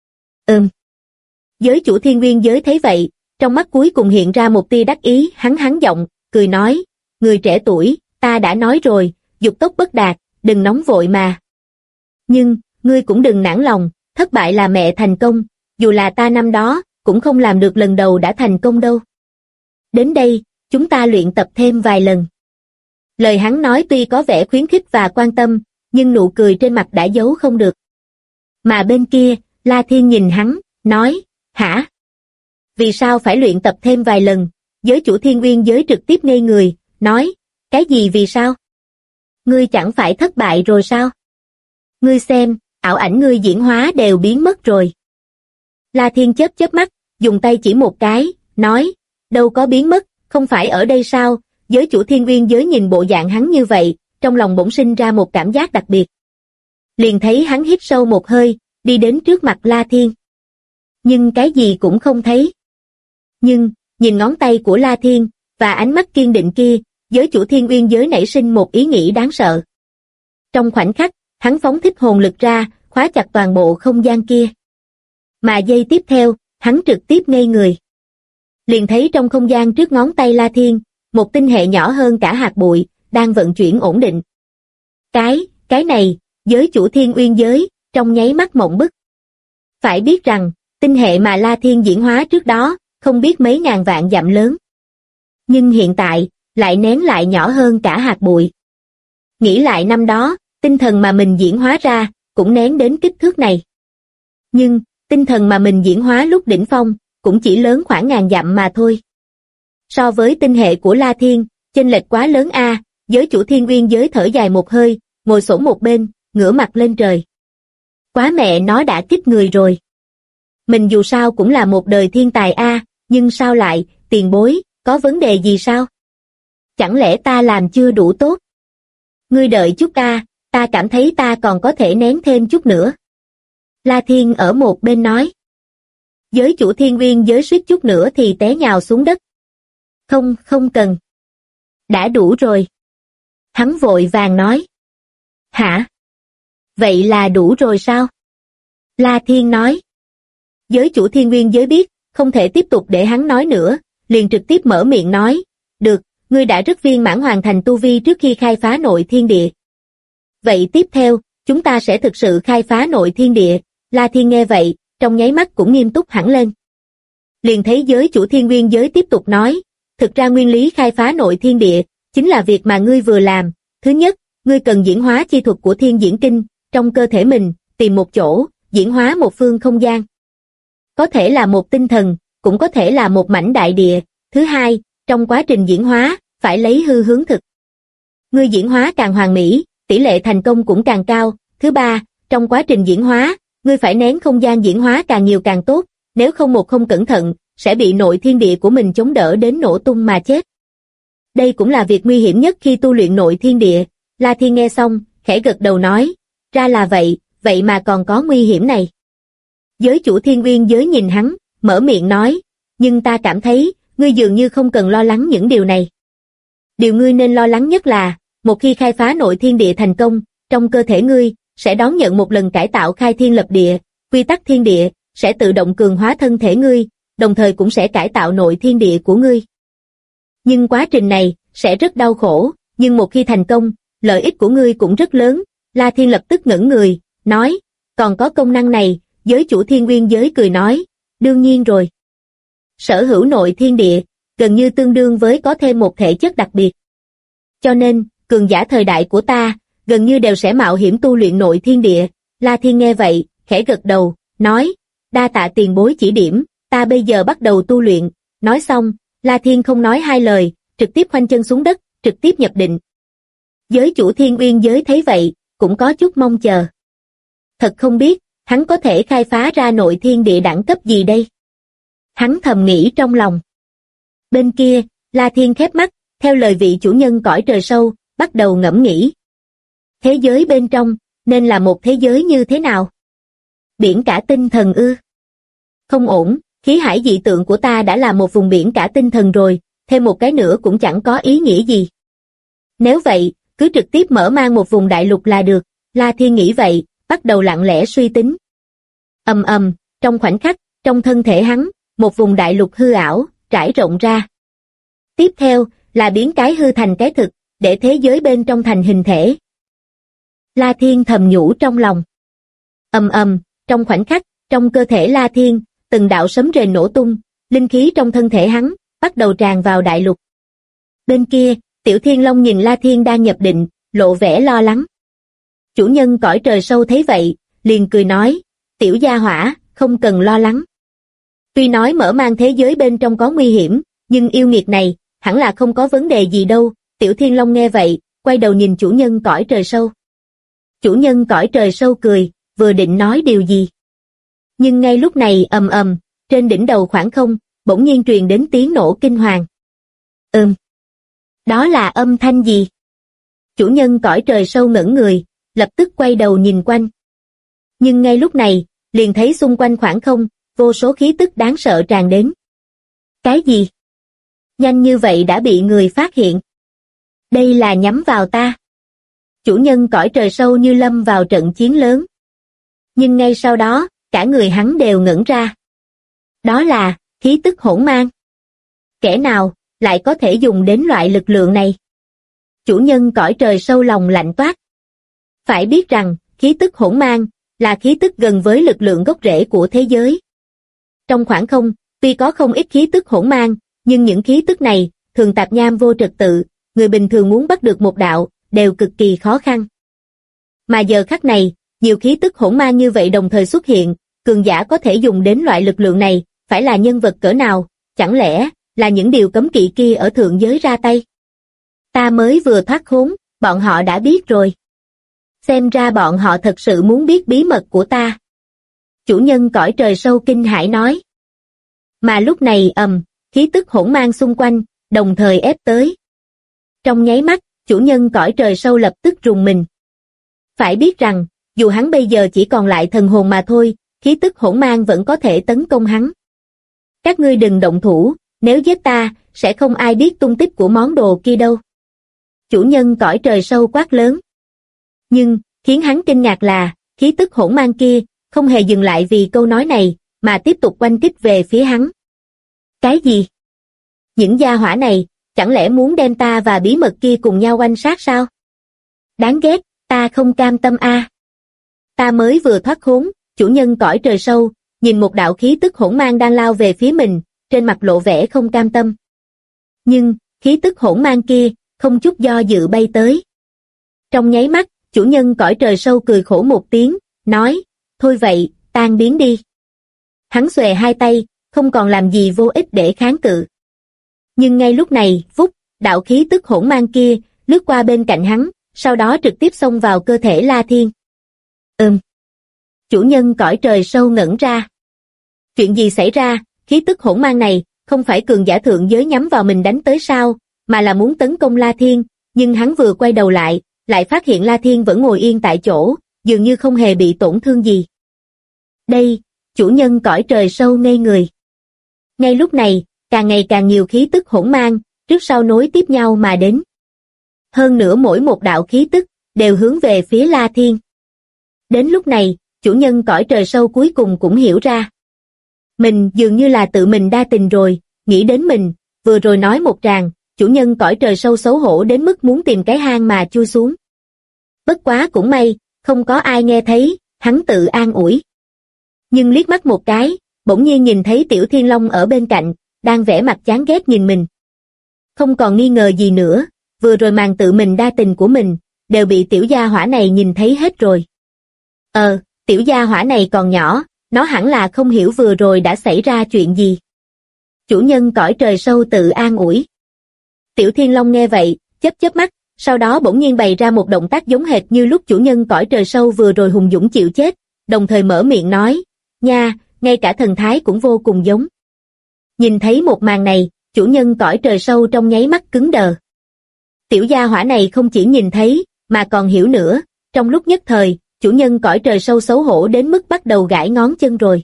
B: Giới chủ thiên nguyên giới thấy vậy, trong mắt cuối cùng hiện ra một tia đắc ý, hắn giọng, cười nói, người trẻ tuổi, ta đã nói rồi, dục tốc bất đạt, đừng nóng vội mà. Nhưng, ngươi cũng đừng nản lòng, thất bại là mẹ thành công, dù là ta năm đó, cũng không làm được lần đầu đã thành công đâu. Đến đây, chúng ta luyện tập thêm vài lần. Lời hắn nói tuy có vẻ khuyến khích và quan tâm, nhưng nụ cười trên mặt đã giấu không được. Mà bên kia, La Thiên nhìn hắn, nói, hả? Vì sao phải luyện tập thêm vài lần? Giới chủ thiên nguyên giới trực tiếp ngây người, nói, cái gì vì sao? Ngươi chẳng phải thất bại rồi sao? Ngươi xem, ảo ảnh ngươi diễn hóa đều biến mất rồi. La Thiên chớp mắt, dùng tay chỉ một cái, nói, đâu có biến mất, không phải ở đây sao? Giới chủ thiên nguyên giới nhìn bộ dạng hắn như vậy, trong lòng bỗng sinh ra một cảm giác đặc biệt. Liền thấy hắn hít sâu một hơi, đi đến trước mặt La Thiên. Nhưng cái gì cũng không thấy. Nhưng, nhìn ngón tay của La Thiên, và ánh mắt kiên định kia, giới chủ thiên uyên giới nảy sinh một ý nghĩ đáng sợ. Trong khoảnh khắc, hắn phóng thích hồn lực ra, khóa chặt toàn bộ không gian kia. Mà giây tiếp theo, hắn trực tiếp ngây người. Liền thấy trong không gian trước ngón tay La Thiên, một tinh hệ nhỏ hơn cả hạt bụi, đang vận chuyển ổn định. Cái này, giới chủ thiên uyên giới, trong nháy mắt mộng bức. Phải biết rằng, tinh hệ mà La Thiên diễn hóa trước đó, không biết mấy ngàn vạn dặm lớn. Nhưng hiện tại, lại nén lại nhỏ hơn cả hạt bụi. Nghĩ lại năm đó, tinh thần mà mình diễn hóa ra, cũng nén đến kích thước này. Nhưng, tinh thần mà mình diễn hóa lúc đỉnh phong, cũng chỉ lớn khoảng ngàn dặm mà thôi. So với tinh hệ của La Thiên, chênh lệch quá lớn a. Giới chủ thiên uyên giới thở dài một hơi, ngồi xổm một bên, ngửa mặt lên trời. Quá mẹ nó đã kích người rồi. Mình dù sao cũng là một đời thiên tài a, nhưng sao lại, tiền bối, có vấn đề gì sao? Chẳng lẽ ta làm chưa đủ tốt? Ngươi đợi chút a, ta cảm thấy ta còn có thể nén thêm chút nữa. La Thiên ở một bên nói. Giới chủ thiên uyên giới suýt chút nữa thì té nhào xuống đất. Không cần. Đã đủ rồi. Hắn vội vàng nói. Hả? Vậy là đủ rồi sao? La Thiên nói. Giới chủ thiên nguyên giới biết, không thể tiếp tục để hắn nói nữa, liền trực tiếp mở miệng nói. Được, ngươi đã rất viên mãn hoàn thành tu vi trước khi khai phá nội thiên địa. Vậy tiếp theo, chúng ta sẽ thực sự khai phá nội thiên địa. La Thiên nghe vậy, trong nháy mắt cũng nghiêm túc hẳn lên. Liền thấy giới chủ thiên nguyên giới tiếp tục nói. Thực ra nguyên lý khai phá nội thiên địa, chính là việc mà ngươi vừa làm. Thứ nhất, ngươi cần diễn hóa chi thuật của thiên diễn kinh, trong cơ thể mình, tìm một chỗ, diễn hóa một phương không gian. Có thể là một tinh thần, cũng có thể là một mảnh đại địa. Thứ hai, trong quá trình diễn hóa, phải lấy hư hướng thực. Ngươi diễn hóa càng hoàn mỹ, tỷ lệ thành công cũng càng cao. Thứ ba, trong quá trình diễn hóa, ngươi phải nén không gian diễn hóa càng nhiều càng tốt, nếu không cẩn thận, sẽ bị nội thiên địa của mình chống đỡ đến nổ tung mà chết. Đây cũng là việc nguy hiểm nhất khi tu luyện nội thiên địa. La Thiên nghe xong, khẽ gật đầu nói, ra là vậy, vậy mà còn có nguy hiểm này. Giới chủ thiên uyên giới nhìn hắn, mở miệng nói, nhưng ta cảm thấy, ngươi dường như không cần lo lắng những điều này. Điều ngươi nên lo lắng nhất là, một khi khai phá nội thiên địa thành công, trong cơ thể ngươi, sẽ đón nhận một lần cải tạo khai thiên lập địa, quy tắc thiên địa, sẽ tự động cường hóa thân thể ngươi, đồng thời cũng sẽ cải tạo nội thiên địa của ngươi. Nhưng quá trình này, sẽ rất đau khổ, nhưng một khi thành công, lợi ích của ngươi cũng rất lớn. La Thiên lập tức ngẩn người, nói, còn có công năng này. Giới chủ thiên uyên giới cười nói, đương nhiên rồi. Sở hữu nội thiên địa, gần như tương đương với có thêm một thể chất đặc biệt. Cho nên, cường giả thời đại của ta, gần như đều sẽ mạo hiểm tu luyện nội thiên địa. La Thiên nghe vậy, khẽ gật đầu, nói, đa tạ tiền bối chỉ điểm, ta bây giờ bắt đầu tu luyện. Nói xong, La Thiên không nói hai lời, trực tiếp khoanh chân xuống đất, trực tiếp nhập định. Giới chủ Thiên Uyên giới thấy vậy, cũng có chút mong chờ. Thật không biết, hắn có thể khai phá ra nội thiên địa đẳng cấp gì đây? Hắn thầm nghĩ trong lòng. Bên kia, La Thiên khép mắt, theo lời vị chủ nhân cõi trời sâu, bắt đầu ngẫm nghĩ. Thế giới bên trong, nên là một thế giới như thế nào? Biển cả tinh thần ư? Không ổn, khí hải dị tượng của ta đã là một vùng biển cả tinh thần rồi, thêm một cái nữa cũng chẳng có ý nghĩa gì. Nếu vậy, cứ trực tiếp mở mang một vùng đại lục là được, La Thiên nghĩ vậy, bắt đầu lặng lẽ suy tính. Ầm ầm, trong khoảnh khắc, trong thân thể hắn, một vùng đại lục hư ảo, trải rộng ra. Tiếp theo, là biến cái hư thành cái thực, để thế giới bên trong thành hình thể. La Thiên thầm nhủ trong lòng. Ầm ầm, trong khoảnh khắc, trong cơ thể La Thiên, từng đạo sấm rền nổ tung, linh khí trong thân thể hắn, bắt đầu tràn vào đại lục. Bên kia, Tiểu Thiên Long nhìn La Thiên đang nhập định, lộ vẻ lo lắng. Chủ nhân cõi trời sâu thấy vậy, liền cười nói, tiểu gia hỏa, không cần lo lắng. Tuy nói mở mang thế giới bên trong có nguy hiểm, nhưng yêu nghiệt này, hẳn là không có vấn đề gì đâu. Tiểu Thiên Long nghe vậy, quay đầu nhìn chủ nhân cõi trời sâu. Chủ nhân cõi trời sâu cười, vừa định nói điều gì. Nhưng ngay lúc này ầm ầm, trên đỉnh đầu khoảng không, bỗng nhiên truyền đến tiếng nổ kinh hoàng. Đó là âm thanh gì? Chủ nhân cõi trời sâu ngẩn người, lập tức quay đầu nhìn quanh. Nhưng ngay lúc này, liền thấy xung quanh khoảng không, vô số khí tức đáng sợ tràn đến. Cái gì? Nhanh như vậy đã bị người phát hiện. Đây là nhắm vào ta. Chủ nhân cõi trời sâu như lâm vào trận chiến lớn. Nhưng ngay sau đó, cả người hắn đều ngẩn ra. Đó là khí tức hỗn mang. Kẻ nào lại có thể dùng đến loại lực lượng này? Chủ nhân cõi trời sâu lòng lạnh toát. Phải biết rằng, khí tức hỗn mang là khí tức gần với lực lượng gốc rễ của thế giới. Trong khoảng không, tuy có không ít khí tức hỗn mang, nhưng những khí tức này thường tạp nham vô trật tự, người bình thường muốn bắt được một đạo đều cực kỳ khó khăn. Mà giờ khắc này, nhiều khí tức hỗn mang như vậy đồng thời xuất hiện, cường giả có thể dùng đến loại lực lượng này, phải là nhân vật cỡ nào, chẳng lẽ là những điều cấm kỵ kia ở thượng giới ra tay? Ta mới vừa thoát khốn, bọn họ đã biết rồi. Xem ra bọn họ thật sự muốn biết bí mật của ta. Chủ nhân cõi trời sâu kinh hãi nói. Mà lúc này khí tức hỗn mang xung quanh, đồng thời ép tới. Trong nháy mắt, chủ nhân cõi trời sâu lập tức rùng mình. Phải biết rằng, dù hắn bây giờ chỉ còn lại thần hồn mà thôi, khí tức hỗn mang vẫn có thể tấn công hắn. Các ngươi đừng động thủ, nếu giết ta, sẽ không ai biết tung tích của món đồ kia đâu. Chủ nhân cõi trời sâu quát lớn. Nhưng, khiến hắn kinh ngạc là, khí tức hỗn mang kia, không hề dừng lại vì câu nói này, mà tiếp tục oanh kích về phía hắn. Cái gì? Những gia hỏa này, chẳng lẽ muốn đem ta và bí mật kia cùng nhau oanh sát sao? Đáng ghét, ta không cam tâm a. Ta mới vừa thoát khốn, chủ nhân cõi trời sâu, nhìn một đạo khí tức hỗn mang đang lao về phía mình, trên mặt lộ vẻ không cam tâm. Nhưng, khí tức hỗn mang kia, không chút do dự bay tới. Trong nháy mắt, chủ nhân cõi trời sâu cười khổ một tiếng, nói, thôi vậy, tan biến đi. Hắn xòe hai tay, không còn làm gì vô ích để kháng cự. Nhưng ngay lúc này, vút, đạo khí tức hỗn mang kia, lướt qua bên cạnh hắn, sau đó trực tiếp xông vào cơ thể La Thiên. Chủ nhân cõi trời sâu ngẩn ra. Chuyện gì xảy ra, khí tức hỗn mang này, không phải cường giả thượng giới nhắm vào mình đánh tới sao, mà là muốn tấn công La Thiên, nhưng hắn vừa quay đầu lại phát hiện La Thiên vẫn ngồi yên tại chỗ, dường như không hề bị tổn thương gì. Đây, chủ nhân cõi trời sâu ngây người. Ngay lúc này, càng ngày càng nhiều khí tức hỗn mang, trước sau nối tiếp nhau mà đến. Hơn nữa mỗi một đạo khí tức, đều hướng về phía La Thiên. Đến lúc này, chủ nhân cõi trời sâu cuối cùng cũng hiểu ra. Mình dường như là tự mình đa tình rồi, nghĩ đến mình, vừa rồi nói một tràng, chủ nhân cõi trời sâu xấu hổ đến mức muốn tìm cái hang mà chui xuống. Bất quá cũng may, không có ai nghe thấy, hắn tự an ủi. Nhưng liếc mắt một cái, bỗng nhiên nhìn thấy Tiểu Thiên Long ở bên cạnh, đang vẻ mặt chán ghét nhìn mình. Không còn nghi ngờ gì nữa, vừa rồi màn tự mình đa tình của mình, đều bị tiểu gia hỏa này nhìn thấy hết rồi. Tiểu gia hỏa này còn nhỏ, nó hẳn là không hiểu vừa rồi đã xảy ra chuyện gì. Chủ nhân cõi trời sâu tự an ủi. Tiểu Thiên Long nghe vậy, chớp mắt, sau đó bỗng nhiên bày ra một động tác giống hệt như lúc chủ nhân cõi trời sâu vừa rồi hùng dũng chịu chết, đồng thời mở miệng nói, nha, ngay cả thần thái cũng vô cùng giống. Nhìn thấy một màn này, chủ nhân cõi trời sâu trong nháy mắt cứng đờ. Tiểu gia hỏa này không chỉ nhìn thấy, mà còn hiểu nữa, trong lúc nhất thời, chủ nhân cõi trời sâu xấu hổ đến mức bắt đầu gãi ngón chân rồi.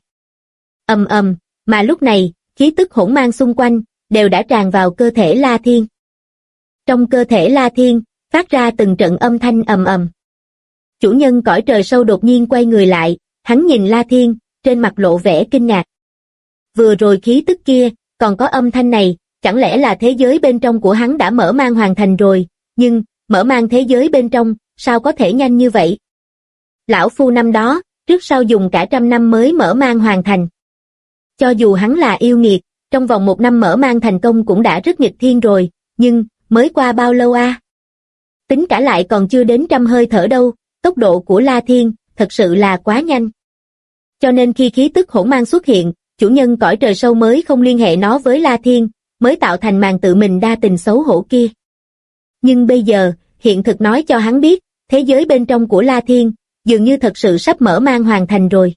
B: Mà lúc này, khí tức hỗn mang xung quanh, đều đã tràn vào cơ thể La Thiên. Trong cơ thể La Thiên, phát ra từng trận âm thanh ầm ầm. Chủ nhân cõi trời sâu đột nhiên quay người lại, hắn nhìn La Thiên, trên mặt lộ vẻ kinh ngạc. Vừa rồi khí tức kia, còn có âm thanh này, chẳng lẽ là thế giới bên trong của hắn đã mở mang hoàn thành rồi, nhưng, mở mang thế giới bên trong, sao có thể nhanh như vậy? Lão phu năm đó, trước sau dùng cả 100 năm mới mở mang hoàn thành. Cho dù hắn là yêu nghiệt, trong vòng 1 năm mở mang thành công cũng đã rất nghịch thiên rồi, nhưng, mới qua bao lâu a? Tính cả lại còn chưa đến 100 hơi thở đâu, tốc độ của La Thiên, thật sự là quá nhanh. Cho nên khi khí tức hỗn mang xuất hiện, chủ nhân cõi trời sâu mới không liên hệ nó với La Thiên, mới tạo thành màn tự mình đa tình xấu hổ kia. Nhưng bây giờ, hiện thực nói cho hắn biết, thế giới bên trong của La Thiên, dường như thật sự sắp mở mang hoàn thành rồi.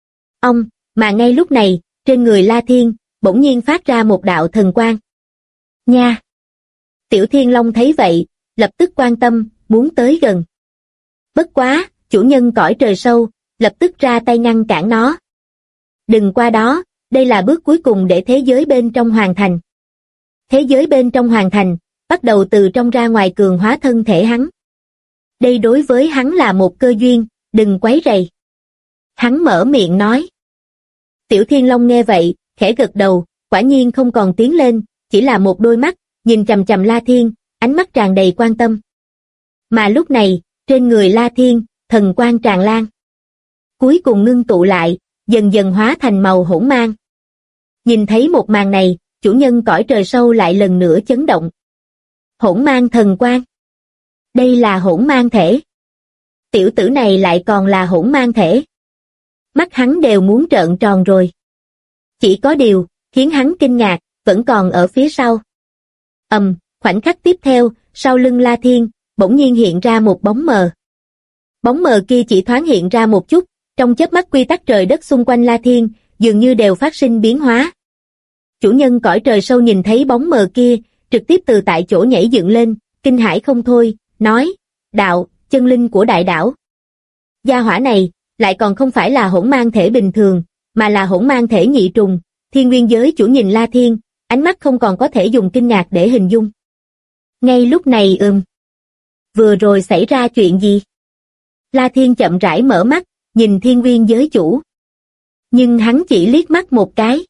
B: Mà ngay lúc này, trên người La Thiên, bỗng nhiên phát ra một đạo thần quang. Nha! Tiểu Thiên Long thấy vậy, lập tức quan tâm, muốn tới gần. Bất quá, chủ nhân cõi trời sâu, lập tức ra tay ngăn cản nó. Đừng qua đó, đây là bước cuối cùng để thế giới bên trong hoàn thành. Thế giới bên trong hoàn thành, bắt đầu từ trong ra ngoài cường hóa thân thể hắn. Đây đối với hắn là một cơ duyên, đừng quấy rầy. Hắn mở miệng nói. Tiểu Thiên Long nghe vậy, khẽ gật đầu, quả nhiên không còn tiến lên, chỉ là một đôi mắt, nhìn chằm chằm La Thiên, ánh mắt tràn đầy quan tâm. Mà lúc này, trên người La Thiên, thần quang tràn lan. Cuối cùng ngưng tụ lại, dần dần hóa thành màu hỗn mang. Nhìn thấy một màn này, chủ nhân cõi trời sâu lại lần nữa chấn động. Hỗn mang thần quang. Đây là hỗn mang thể. Tiểu tử này lại còn là hỗn mang thể. Mắt hắn đều muốn trợn tròn rồi. Chỉ có điều, khiến hắn kinh ngạc, vẫn còn ở phía sau. Khoảnh khắc tiếp theo, sau lưng La Thiên, bỗng nhiên hiện ra một bóng mờ. Bóng mờ kia chỉ thoáng hiện ra một chút, trong chớp mắt quy tắc trời đất xung quanh La Thiên, dường như đều phát sinh biến hóa. Chủ nhân cõi trời sâu nhìn thấy bóng mờ kia, trực tiếp từ tại chỗ nhảy dựng lên, kinh hãi không thôi, nói, đạo, chân linh của đại đảo. Gia hỏa này, lại còn không phải là hỗn mang thể bình thường, mà là hỗn mang thể nhị trùng. Thiên Nguyên giới chủ nhìn La Thiên, ánh mắt không còn có thể dùng kinh ngạc để hình dung. Ngay lúc này vừa rồi xảy ra chuyện gì? La Thiên chậm rãi mở mắt, nhìn Thiên Nguyên giới chủ. Nhưng hắn chỉ liếc mắt một cái.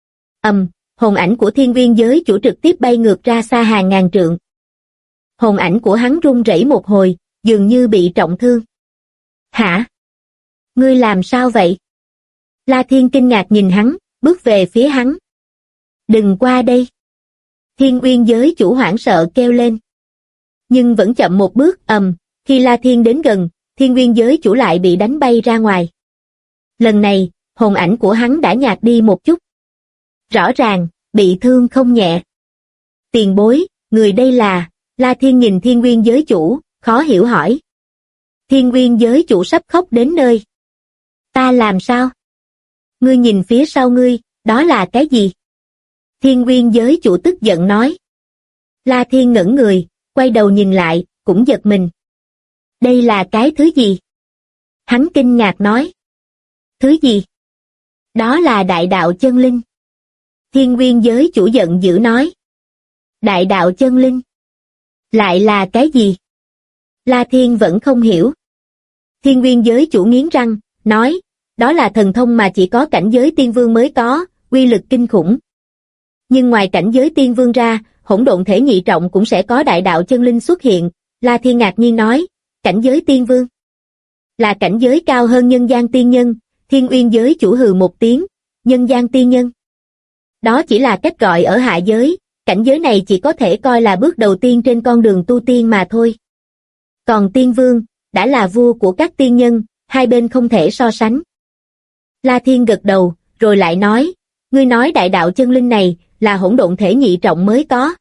B: Hồn ảnh của Thiên Nguyên giới chủ trực tiếp bay ngược ra xa hàng ngàn trượng. Hồn ảnh của hắn run rẩy một hồi, dường như bị trọng thương. Hả? Ngươi làm sao vậy? La Thiên kinh ngạc nhìn hắn, bước về phía hắn. Đừng qua đây. Thiên Nguyên giới chủ hoảng sợ kêu lên. Nhưng vẫn chậm một bước, khi La Thiên đến gần, Thiên Nguyên giới chủ lại bị đánh bay ra ngoài. Lần này, hồn ảnh của hắn đã nhạt đi một chút. Rõ ràng, bị thương không nhẹ. Tiền bối, người đây là, La Thiên nhìn Thiên Nguyên giới chủ, khó hiểu hỏi. Thiên Nguyên giới chủ sắp khóc đến nơi. Ta làm sao? Ngươi nhìn phía sau ngươi, đó là cái gì? Thiên Nguyên giới chủ tức giận nói. La Thiên ngẩn người, quay đầu nhìn lại, cũng giật mình. Đây là cái thứ gì? Hắn kinh ngạc nói. Thứ gì? Đó là đại đạo chân linh. Thiên Nguyên giới chủ giận dữ nói. Đại đạo chân linh? Lại là cái gì? La Thiên vẫn không hiểu. Thiên Nguyên giới chủ nghiến răng, nói, đó là thần thông mà chỉ có cảnh giới tiên vương mới có, uy lực kinh khủng. Nhưng ngoài cảnh giới tiên vương ra, hỗn độn thể nhị trọng cũng sẽ có đại đạo chân linh xuất hiện. La Thiên ngạc nhiên nói, cảnh giới tiên vương là cảnh giới cao hơn nhân gian tiên nhân. Thiên Uyên giới chủ hừ một tiếng, nhân gian tiên nhân. Đó chỉ là cách gọi ở hạ giới, cảnh giới này chỉ có thể coi là bước đầu tiên trên con đường tu tiên mà thôi. Còn tiên vương, đã là vua của các tiên nhân, hai bên không thể so sánh. La Thiên gật đầu, rồi lại nói, ngươi nói đại đạo chân linh này là hỗn độn thể nhị trọng mới có.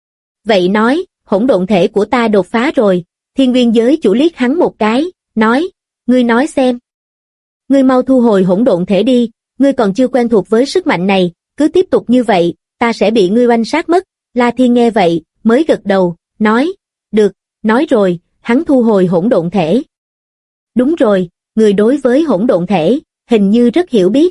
B: Vậy nói, hỗn độn thể của ta đột phá rồi, Thiên Nguyên giới chủ liếc hắn một cái, nói, ngươi nói xem. Ngươi mau thu hồi hỗn độn thể đi, ngươi còn chưa quen thuộc với sức mạnh này, cứ tiếp tục như vậy, ta sẽ bị ngươi oanh sát mất. La Thiên nghe vậy, mới gật đầu, nói, được, nói rồi, hắn thu hồi hỗn độn thể. Đúng rồi, người đối với hỗn độn thể, hình như rất hiểu biết.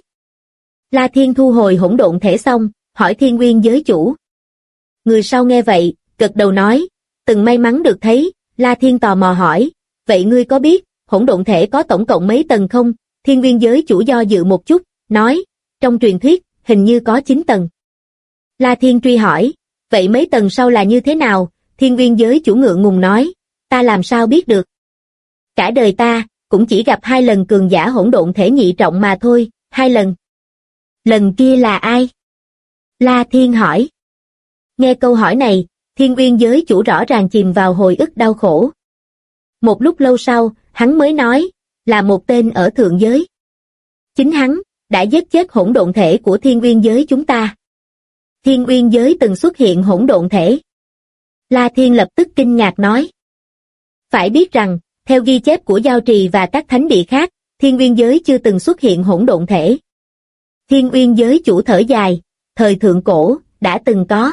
B: La Thiên thu hồi hỗn độn thể xong, hỏi Thiên Nguyên giới chủ. Người sau nghe vậy, gật đầu nói, từng may mắn được thấy. La Thiên tò mò hỏi, vậy ngươi có biết, hỗn độn thể có tổng cộng mấy tầng không? Thiên Nguyên giới chủ do dự một chút, nói, trong truyền thuyết, hình như có 9 tầng. La Thiên truy hỏi, vậy mấy tầng sau là như thế nào? Thiên Nguyên giới chủ ngượng ngùng nói, ta làm sao biết được? Cả đời ta, cũng chỉ gặp 2 lần cường giả hỗn độn thể nhị trọng mà thôi, 2 lần. Lần kia là ai? La Thiên hỏi. Nghe câu hỏi này, Thiên Nguyên giới chủ rõ ràng chìm vào hồi ức đau khổ. Một lúc lâu sau, hắn mới nói, là một tên ở thượng giới. Chính hắn, đã giết chết hỗn độn thể của Thiên Nguyên giới chúng ta. Thiên Nguyên giới từng xuất hiện hỗn độn thể. La Thiên lập tức kinh ngạc nói. Phải biết rằng, theo ghi chép của Giao Trì và các thánh địa khác, Thiên Nguyên giới chưa từng xuất hiện hỗn độn thể. Thiên Nguyên giới chủ thở dài, thời thượng cổ, đã từng có.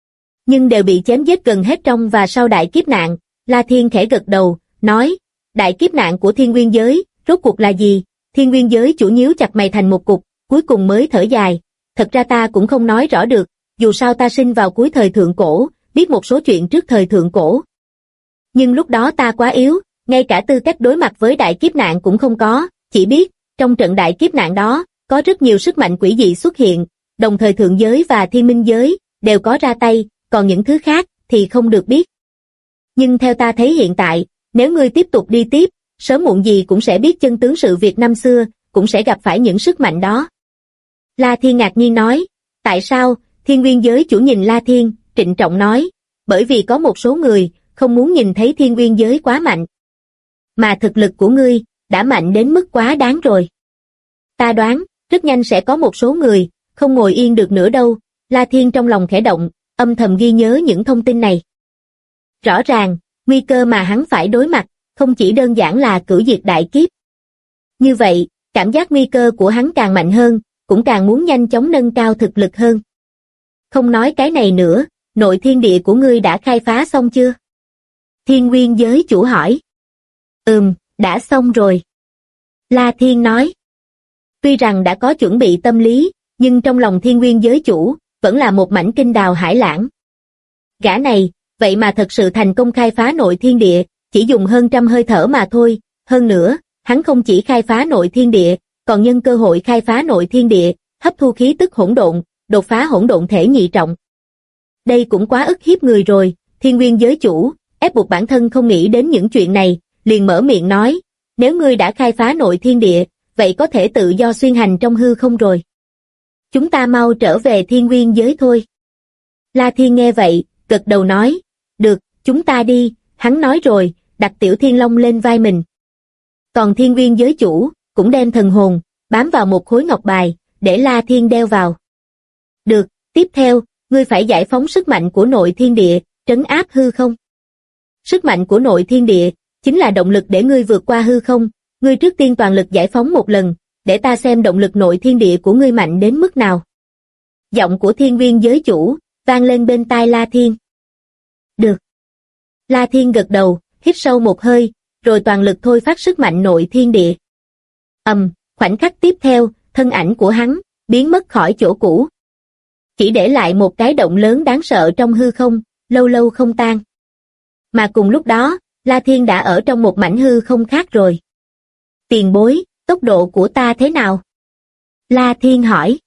B: Nhưng đều bị chém giết gần hết trong và sau đại kiếp nạn. La Thiên khẽ gật đầu, nói, đại kiếp nạn của Thiên Nguyên giới, rốt cuộc là gì? Thiên Nguyên giới chủ nhíu chặt mày thành một cục, cuối cùng mới thở dài. Thật ra ta cũng không nói rõ được, dù sao ta sinh vào cuối thời thượng cổ, biết một số chuyện trước thời thượng cổ. Nhưng lúc đó ta quá yếu, ngay cả tư cách đối mặt với đại kiếp nạn cũng không có, chỉ biết, trong trận đại kiếp nạn đó, có rất nhiều sức mạnh quỷ dị xuất hiện, đồng thời thượng giới và thiên minh giới, đều có ra tay, còn những thứ khác, thì không được biết. Nhưng theo ta thấy hiện tại, nếu ngươi tiếp tục đi tiếp, sớm muộn gì cũng sẽ biết chân tướng sự việc năm xưa, cũng sẽ gặp phải những sức mạnh đó. La Thiên ngạc nhiên nói, tại sao? Thiên Nguyên giới chủ nhìn La Thiên, trịnh trọng nói, bởi vì có một số người, không muốn nhìn thấy Thiên Nguyên giới quá mạnh. Mà thực lực của ngươi, đã mạnh đến mức quá đáng rồi. Ta đoán, rất nhanh sẽ có một số người, không ngồi yên được nữa đâu. La Thiên trong lòng khẽ động, âm thầm ghi nhớ những thông tin này. Rõ ràng, nguy cơ mà hắn phải đối mặt, không chỉ đơn giản là cửu diệt đại kiếp. Như vậy, cảm giác nguy cơ của hắn càng mạnh hơn, cũng càng muốn nhanh chóng nâng cao thực lực hơn. Không nói cái này nữa, nội thiên địa của ngươi đã khai phá xong chưa? Thiên Nguyên giới chủ hỏi. Đã xong rồi. La Thiên nói. Tuy rằng đã có chuẩn bị tâm lý, nhưng trong lòng Thiên Nguyên giới chủ, vẫn là một mảnh kinh đào hải lãng. Gã này, vậy mà thật sự thành công khai phá nội thiên địa, chỉ dùng hơn trăm hơi thở mà thôi. Hơn nữa, hắn không chỉ khai phá nội thiên địa, còn nhân cơ hội khai phá nội thiên địa, hấp thu khí tức hỗn độn, đột phá hỗn độn thể nhị trọng. Đây cũng quá ức hiếp người rồi. Thiên Nguyên giới chủ, ép buộc bản thân không nghĩ đến những chuyện này, liền mở miệng nói, nếu ngươi đã khai phá nội thiên địa, vậy có thể tự do xuyên hành trong hư không rồi. Chúng ta mau trở về Thiên Nguyên giới thôi. La Thiên nghe vậy, gật đầu nói, được, chúng ta đi. Hắn nói rồi, đặt Tiểu Thiên Long lên vai mình. Còn Thiên Nguyên giới chủ, cũng đem thần hồn, bám vào một khối ngọc bài, để La Thiên đeo vào. Được, tiếp theo, ngươi phải giải phóng sức mạnh của nội thiên địa, trấn áp hư không. Sức mạnh của nội thiên địa, chính là động lực để ngươi vượt qua hư không. Ngươi trước tiên toàn lực giải phóng một lần, để ta xem động lực nội thiên địa của ngươi mạnh đến mức nào. Giọng của Thiên Nguyên giới chủ, vang lên bên tai La Thiên. Được. La Thiên gật đầu, hít sâu một hơi, rồi toàn lực thôi phát sức mạnh nội thiên địa. Khoảnh khắc tiếp theo, thân ảnh của hắn, biến mất khỏi chỗ cũ. Chỉ để lại một cái động lớn đáng sợ trong hư không, lâu lâu không tan. Mà cùng lúc đó, La Thiên đã ở trong một mảnh hư không khác rồi. Tiền bối, tốc độ của ta thế nào? La Thiên hỏi.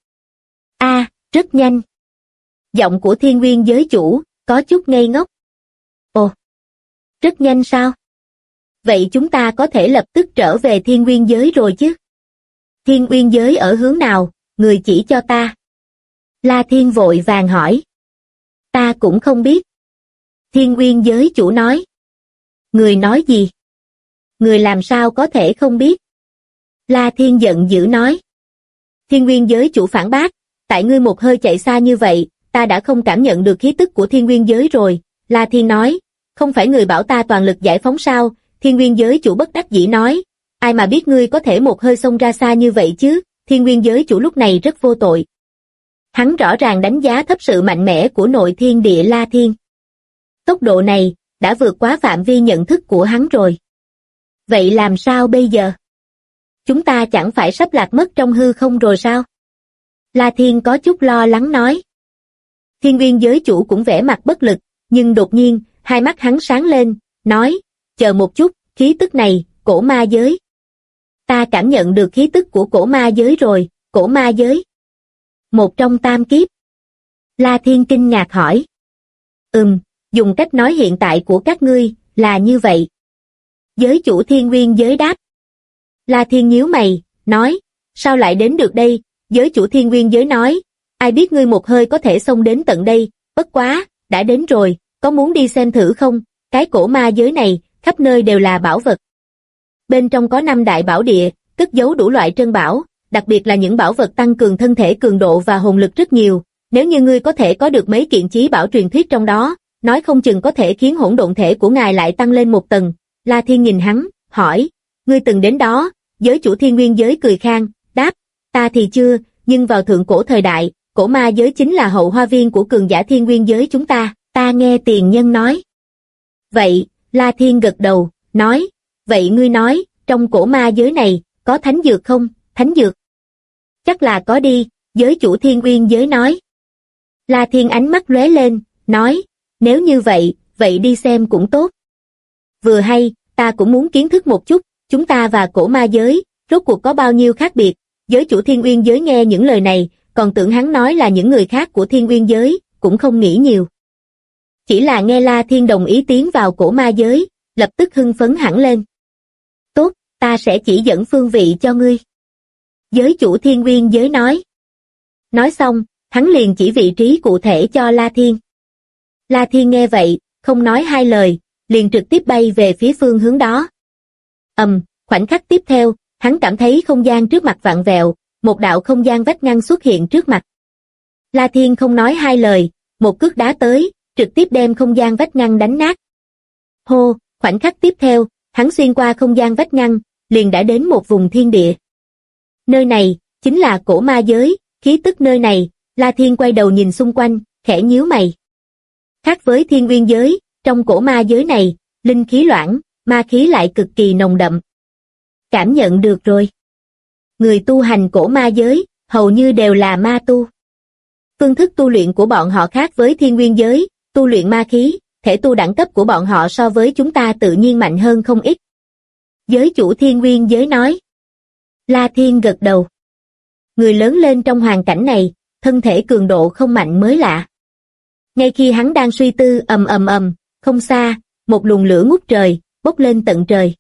B: Rất nhanh. Giọng của Thiên Nguyên giới chủ, có chút ngây ngốc. Ồ, rất nhanh sao? Vậy chúng ta có thể lập tức trở về Thiên Nguyên giới rồi chứ? Thiên Nguyên giới ở hướng nào, người chỉ cho ta. La Thiên vội vàng hỏi. Ta cũng không biết. Thiên Uyên giới chủ nói. Người nói gì? Người làm sao có thể không biết? La Thiên giận dữ nói. Thiên Uyên giới chủ phản bác, tại ngươi một hơi chạy xa như vậy, ta đã không cảm nhận được khí tức của Thiên Uyên giới rồi. La Thiên nói, không phải người bảo ta toàn lực giải phóng sao? Thiên Uyên giới chủ bất đắc dĩ nói, ai mà biết ngươi có thể một hơi xông ra xa như vậy chứ? Thiên Uyên giới chủ lúc này rất vô tội. Hắn rõ ràng đánh giá thấp sự mạnh mẽ của nội thiên địa La Thiên. Tốc độ này đã vượt quá phạm vi nhận thức của hắn rồi. Vậy làm sao bây giờ? Chúng ta chẳng phải sắp lạc mất trong hư không rồi sao? La Thiên có chút lo lắng nói. Thiên Uyên giới chủ cũng vẻ mặt bất lực, nhưng đột nhiên, hai mắt hắn sáng lên, nói, chờ một chút, khí tức này, cổ ma giới. Ta cảm nhận được khí tức của cổ ma giới rồi, cổ ma giới. Một trong tam kiếp. La Thiên kinh ngạc hỏi. Dùng cách nói hiện tại của các ngươi, là như vậy. Giới chủ Thiên Uyên giới đáp. La Thiên nhíu mày, nói, sao lại đến được đây? Giới chủ Thiên Uyên giới nói, ai biết ngươi một hơi có thể xông đến tận đây, bất quá, đã đến rồi, có muốn đi xem thử không? Cái cổ ma giới này, khắp nơi đều là bảo vật. Bên trong có 5 đại bảo địa, cất giấu đủ loại trân bảo, đặc biệt là những bảo vật tăng cường thân thể cường độ và hồn lực rất nhiều. Nếu như ngươi có thể có được mấy kiện chí bảo truyền thuyết trong đó, nói không chừng có thể khiến hỗn độn thể của ngài lại tăng lên một tầng. La Thiên nhìn hắn, hỏi, ngươi từng đến đó? Giới chủ Thiên Nguyên giới cười khang, đáp, ta thì chưa, nhưng vào thượng cổ thời đại, cổ ma giới chính là hậu hoa viên của cường giả Thiên Nguyên giới chúng ta nghe tiền nhân nói. Vậy, La Thiên gật đầu, nói, vậy ngươi nói, trong cổ ma giới này, có thánh dược không? Thánh dược? Chắc là có đi, giới chủ Thiên Nguyên giới nói. La Thiên ánh mắt lóe lên, nói, nếu như vậy, vậy đi xem cũng tốt. Vừa hay, ta cũng muốn kiến thức một chút, chúng ta và cổ ma giới, rốt cuộc có bao nhiêu khác biệt. Giới chủ Thiên Uyên giới nghe những lời này, còn tưởng hắn nói là những người khác của Thiên Uyên giới, cũng không nghĩ nhiều. Chỉ là nghe La Thiên đồng ý tiến vào cổ ma giới, lập tức hưng phấn hẳn lên. Tốt, ta sẽ chỉ dẫn phương vị cho ngươi. Giới chủ Thiên Uyên giới nói. Nói xong, hắn liền chỉ vị trí cụ thể cho La Thiên. La Thiên nghe vậy, không nói hai lời, liền trực tiếp bay về phía phương hướng đó. Khoảnh khắc tiếp theo, hắn cảm thấy không gian trước mặt vặn vẹo, một đạo không gian vách ngăn xuất hiện trước mặt. La Thiên không nói hai lời, một cước đá tới, trực tiếp đem không gian vách ngăn đánh nát. Hô, khoảnh khắc tiếp theo, hắn xuyên qua không gian vách ngăn, liền đã đến một vùng thiên địa. Nơi này, chính là cổ ma giới, khí tức nơi này, La Thiên quay đầu nhìn xung quanh, khẽ nhíu mày. Khác với Thiên Nguyên giới, trong cổ ma giới này, linh khí loãng, ma khí lại cực kỳ nồng đậm. Cảm nhận được rồi. Người tu hành cổ ma giới, hầu như đều là ma tu. Phương thức tu luyện của bọn họ khác với Thiên Nguyên giới, tu luyện ma khí, thể tu đẳng cấp của bọn họ so với chúng ta tự nhiên mạnh hơn không ít. Giới chủ Thiên Nguyên giới nói. La Thiên gật đầu. Người lớn lên trong hoàn cảnh này, thân thể cường độ không mạnh mới lạ. Ngay khi hắn đang suy tư không xa, một luồng lửa ngút trời, bốc lên tận trời.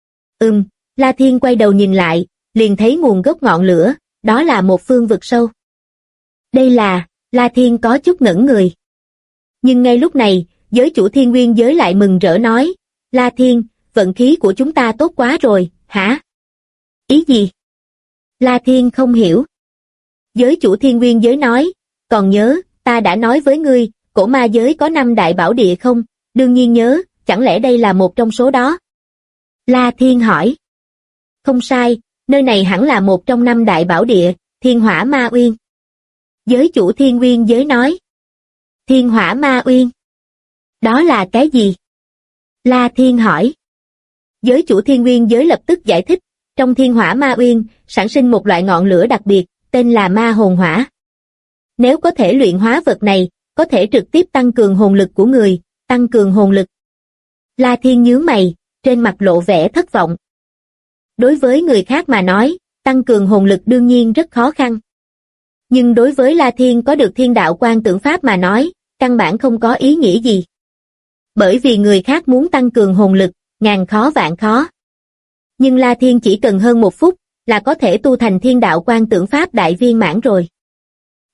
B: La Thiên quay đầu nhìn lại, liền thấy nguồn gốc ngọn lửa, đó là một phương vực sâu. Đây là, La Thiên có chút ngẩn người. Nhưng ngay lúc này, giới chủ Thiên Nguyên giới lại mừng rỡ nói, La Thiên, vận khí của chúng ta tốt quá rồi, hả? Ý gì? La Thiên không hiểu. Giới chủ Thiên Nguyên giới nói, còn nhớ, ta đã nói với ngươi, cổ ma giới có 5 đại bảo địa không? Đương nhiên nhớ, chẳng lẽ đây là một trong số đó? La Thiên hỏi. Không sai, nơi này hẳn là một trong 5 đại bảo địa, Thiên Hỏa Ma Uyên. Giới chủ Thiên Nguyên giới nói. Thiên Hỏa Ma Uyên. Đó là cái gì? La Thiên hỏi. Giới chủ Thiên Nguyên giới lập tức giải thích, trong Thiên Hỏa Ma Uyên, sản sinh một loại ngọn lửa đặc biệt, tên là Ma Hồn Hỏa. Nếu có thể luyện hóa vật này, có thể trực tiếp tăng cường hồn lực của người, tăng cường hồn lực. La Thiên nhướng mày, trên mặt lộ vẻ thất vọng. Đối với người khác mà nói, tăng cường hồn lực đương nhiên rất khó khăn. Nhưng đối với La Thiên có được Thiên Đạo Quan Tưởng Pháp mà nói, căn bản không có ý nghĩa gì. Bởi vì người khác muốn tăng cường hồn lực, ngàn khó vạn khó. Nhưng La Thiên chỉ cần hơn 1 phút, là có thể tu thành Thiên Đạo Quan Tưởng Pháp đại viên mãn rồi.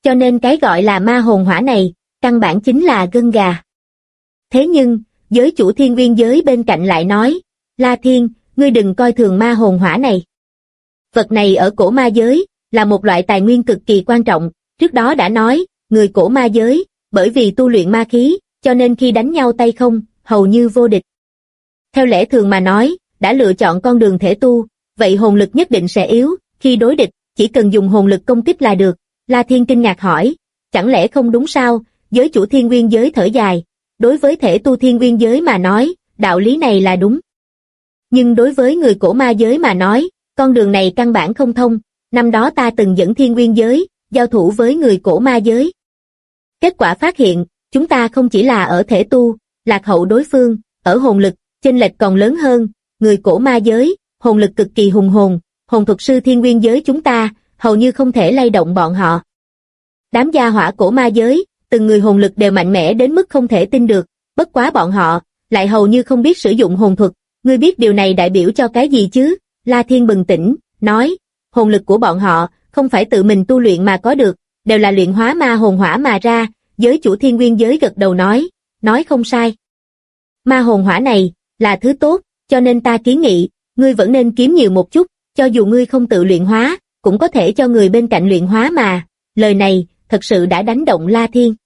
B: Cho nên cái gọi là ma hồn hỏa này, căn bản chính là gân gà. Thế nhưng, giới chủ Thiên Nguyên giới bên cạnh lại nói, La Thiên, ngươi đừng coi thường ma hồn hỏa này. Vật này ở cổ ma giới, là một loại tài nguyên cực kỳ quan trọng, trước đó đã nói, người cổ ma giới, bởi vì tu luyện ma khí, cho nên khi đánh nhau tay không, hầu như vô địch. Theo lẽ thường mà nói, đã lựa chọn con đường thể tu, vậy hồn lực nhất định sẽ yếu, khi đối địch, chỉ cần dùng hồn lực công kích là được. La Thiên kinh ngạc hỏi, chẳng lẽ không đúng sao? Giới chủ Thiên Nguyên giới thở dài, đối với thể tu Thiên Nguyên giới mà nói, đạo lý này là đúng. Nhưng đối với người cổ ma giới mà nói, con đường này căn bản không thông, năm đó ta từng dẫn Thiên Nguyên giới, giao thủ với người cổ ma giới. Kết quả phát hiện, chúng ta không chỉ là ở thể tu, lạc hậu đối phương, ở hồn lực, chênh lệch còn lớn hơn, người cổ ma giới, hồn lực cực kỳ hùng hồn, hồn thuật sư Thiên Nguyên giới chúng ta, hầu như không thể lay động bọn họ. Đám gia hỏa cổ ma giới, từng người hồn lực đều mạnh mẽ đến mức không thể tin được, bất quá bọn họ, lại hầu như không biết sử dụng hồn thuật, ngươi biết điều này đại biểu cho cái gì chứ? La Thiên bừng tỉnh, nói, hồn lực của bọn họ, không phải tự mình tu luyện mà có được, đều là luyện hóa ma hồn hỏa mà ra, giới chủ Thiên Nguyên giới gật đầu nói không sai. Ma hồn hỏa này, là thứ tốt, cho nên ta kiến nghị, ngươi vẫn nên kiếm nhiều một chút, cho dù ngươi không tự luyện hóa, cũng có thể cho người bên cạnh luyện hóa mà, lời này, thật sự đã đánh động La Thiên.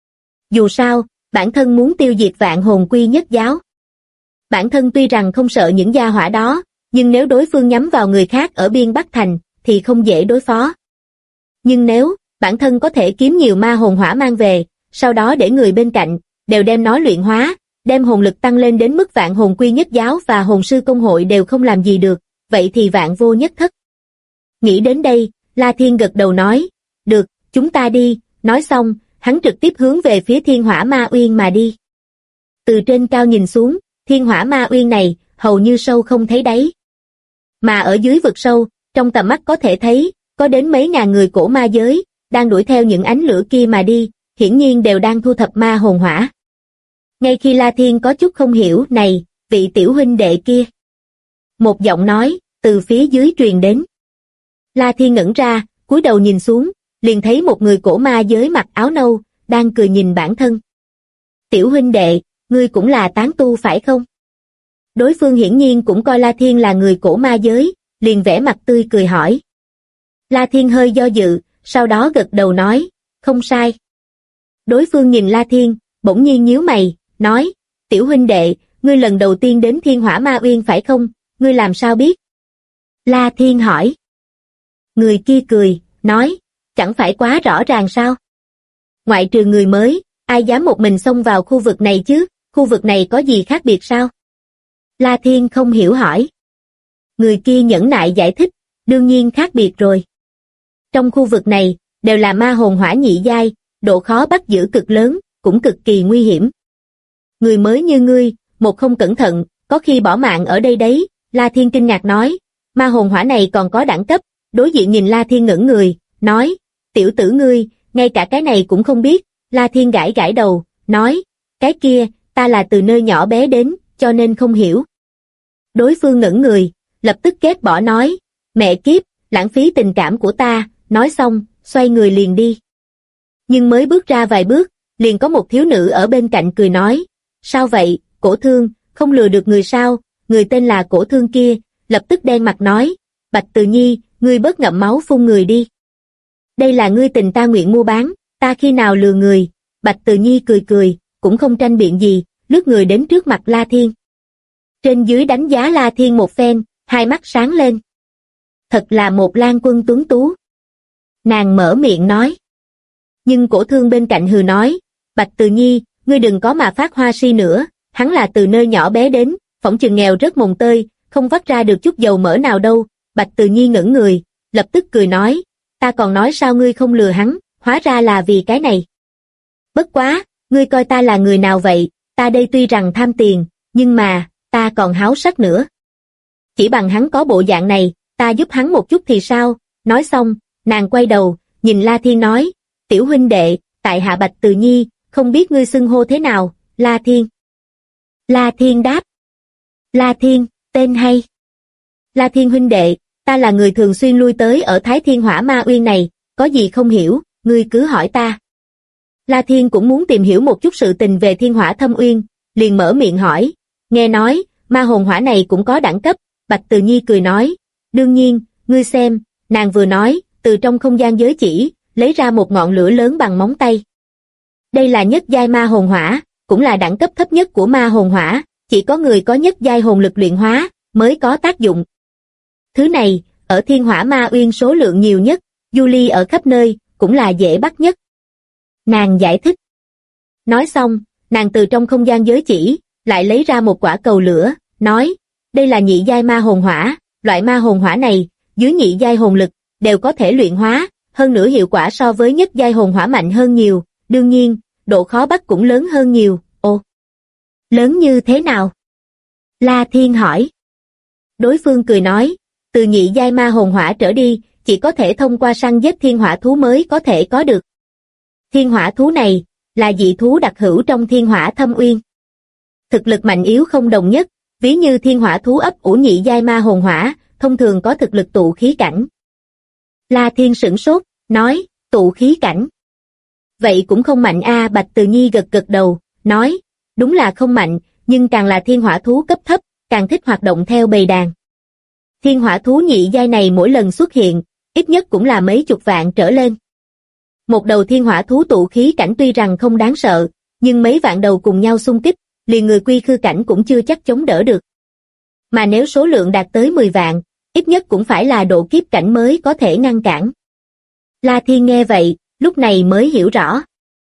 B: Dù sao, bản thân muốn tiêu diệt vạn hồn quy nhất giáo. Bản thân tuy rằng không sợ những gia hỏa đó, nhưng nếu đối phương nhắm vào người khác ở biên Bắc Thành, thì không dễ đối phó. Nhưng nếu, bản thân có thể kiếm nhiều ma hồn hỏa mang về, sau đó để người bên cạnh, đều đem nó luyện hóa, đem hồn lực tăng lên đến mức vạn hồn quy nhất giáo và hồn sư công hội đều không làm gì được, vậy thì vạn vô nhất thất. Nghĩ đến đây, La Thiên gật đầu nói, được, chúng ta đi, nói xong, hắn trực tiếp hướng về phía Thiên Hỏa Ma Uyên mà đi. Từ trên cao nhìn xuống, Thiên Hỏa Ma Uyên này, hầu như sâu không thấy đáy. Mà ở dưới vực sâu, trong tầm mắt có thể thấy, có đến mấy ngàn người cổ ma giới, đang đuổi theo những ánh lửa kia mà đi, hiển nhiên đều đang thu thập ma hồn hỏa. Ngay khi La Thiên có chút không hiểu, này, vị tiểu huynh đệ kia. Một giọng nói, từ phía dưới truyền đến. La Thiên ngẩn ra, cúi đầu nhìn xuống, liền thấy một người cổ ma giới mặc áo nâu, đang cười nhìn bản thân. Tiểu huynh đệ, ngươi cũng là tán tu phải không? Đối phương hiển nhiên cũng coi La Thiên là người cổ ma giới, liền vẽ mặt tươi cười hỏi. La Thiên hơi do dự, sau đó gật đầu nói, không sai. Đối phương nhìn La Thiên, bỗng nhiên nhíu mày, nói, tiểu huynh đệ, ngươi lần đầu tiên đến Thiên Hỏa Ma Uyên phải không, ngươi làm sao biết? La Thiên hỏi. Người kia cười, nói, chẳng phải quá rõ ràng sao? Ngoại trừ người mới, ai dám một mình xông vào khu vực này chứ, khu vực này có gì khác biệt sao? La Thiên không hiểu hỏi. Người kia nhẫn nại giải thích, đương nhiên khác biệt rồi. Trong khu vực này, đều là ma hồn hỏa nhị giai, độ khó bắt giữ cực lớn, cũng cực kỳ nguy hiểm. Người mới như ngươi, một không cẩn thận, có khi bỏ mạng ở đây đấy, La Thiên kinh ngạc nói, ma hồn hỏa này còn có đẳng cấp, đối diện nhìn La Thiên ngẩn người, nói, tiểu tử ngươi, ngay cả cái này cũng không biết, La Thiên gãi gãi đầu, nói, cái kia, ta là từ nơi nhỏ bé đến, cho nên không hiểu. Đối phương ngẩn người, lập tức ghét bỏ nói, mẹ kiếp, lãng phí tình cảm của ta, nói xong, xoay người liền đi. Nhưng mới bước ra vài bước, liền có một thiếu nữ ở bên cạnh cười nói, sao vậy, Cổ Thương, không lừa được người sao, người tên là Cổ Thương kia, lập tức đen mặt nói, Bạch Từ Nhi, ngươi bớt ngậm máu phun người đi. Đây là ngươi tình ta nguyện mua bán, ta khi nào lừa người, Bạch Từ Nhi cười cười, cũng không tranh biện gì, lướt người đến trước mặt La Thiên. Trên dưới đánh giá La Thiên một phen, hai mắt sáng lên. Thật là một lang quân tuấn tú. Nàng mở miệng nói. Nhưng Cổ Thương bên cạnh hừ nói, Bạch Từ Nhi, ngươi đừng có mà phát hoa si nữa, hắn là từ nơi nhỏ bé đến, phỏng chừng nghèo rất mồng tơi, không vắt ra được chút dầu mỡ nào đâu. Bạch Từ Nhi ngẩn người, lập tức cười nói, ta còn nói sao ngươi không lừa hắn, hóa ra là vì cái này. Bất quá, ngươi coi ta là người nào vậy, ta đây tuy rằng tham tiền, nhưng mà, ta còn háo sắc nữa. Chỉ bằng hắn có bộ dạng này, ta giúp hắn một chút thì sao, nói xong, nàng quay đầu, nhìn La Thiên nói, tiểu huynh đệ, tại hạ Bạch Từ Nhi, không biết ngươi xưng hô thế nào, La Thiên. La Thiên đáp. La Thiên, tên hay. La Thiên huynh đệ, ta là người thường xuyên lui tới ở Thái Thiên Hỏa Ma Uyên này, có gì không hiểu, ngươi cứ hỏi ta. La Thiên cũng muốn tìm hiểu một chút sự tình về thiên hỏa thâm uyên, liền mở miệng hỏi, nghe nói, ma hồn hỏa này cũng có đẳng cấp, Bạch Từ Nhi cười nói, đương nhiên, ngươi xem, nàng vừa nói, từ trong không gian giới chỉ, lấy ra một ngọn lửa lớn bằng móng tay. Đây là nhất giai ma hồn hỏa, cũng là đẳng cấp thấp nhất của ma hồn hỏa, chỉ có người có nhất giai hồn lực luyện hóa, mới có tác dụng. Thứ này, ở thiên hỏa ma uyên số lượng nhiều nhất, du ly ở khắp nơi, cũng là dễ bắt nhất. Nàng giải thích. Nói xong, nàng từ trong không gian giới chỉ, lại lấy ra một quả cầu lửa, nói, đây là nhị giai ma hồn hỏa, loại ma hồn hỏa này, dưới nhị giai hồn lực, đều có thể luyện hóa, hơn nữa hiệu quả so với nhất giai hồn hỏa mạnh hơn nhiều, đương nhiên, độ khó bắt cũng lớn hơn nhiều, ồ. Lớn như thế nào? La Thiên hỏi. Đối phương cười nói, từ nhị giai ma hồn hỏa trở đi, chỉ có thể thông qua săn giết thiên hỏa thú mới có thể có được. Thiên hỏa thú này, là dị thú đặc hữu trong thiên hỏa thâm uyên. Thực lực mạnh yếu không đồng nhất, ví như thiên hỏa thú ấp ủ nhị giai ma hồn hỏa, thông thường có thực lực tụ khí cảnh. La Thiên sửng sốt, nói, tụ khí cảnh. Vậy cũng không mạnh a. Bạch Từ Nhi gật gật đầu, nói, đúng là không mạnh, nhưng càng là thiên hỏa thú cấp thấp, càng thích hoạt động theo bầy đàn. Thiên hỏa thú nhị giai này mỗi lần xuất hiện, ít nhất cũng là mấy chục vạn trở lên. Một đầu thiên hỏa thú tụ khí cảnh tuy rằng không đáng sợ, nhưng mấy vạn đầu cùng nhau xung kích, liền người quy khư cảnh cũng chưa chắc chống đỡ được. Mà nếu số lượng đạt tới 10 vạn, ít nhất cũng phải là độ kiếp cảnh mới có thể ngăn cản. La Thiên nghe vậy, lúc này mới hiểu rõ.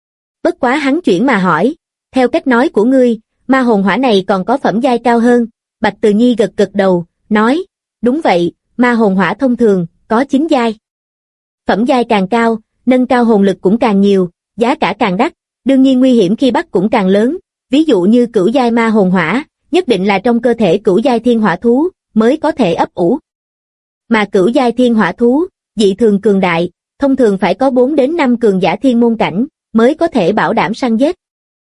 B: Bất quá hắn chuyển mà hỏi, theo cách nói của ngươi, ma hồn hỏa này còn có phẩm giai cao hơn. Bạch Từ Nhi gật gật đầu, nói, đúng vậy, ma hồn hỏa thông thường, có 9 giai. Phẩm giai càng cao, nâng cao hồn lực cũng càng nhiều, giá cả càng đắt, đương nhiên nguy hiểm khi bắt cũng càng lớn, ví dụ như cửu giai ma hồn hỏa, nhất định là trong cơ thể cửu giai thiên hỏa thú, mới có thể ấp ủ. Mà cửu giai thiên hỏa thú, dị thường cường đại, thông thường phải có 4 đến 5 cường giả thiên môn cảnh, mới có thể bảo đảm săn giết.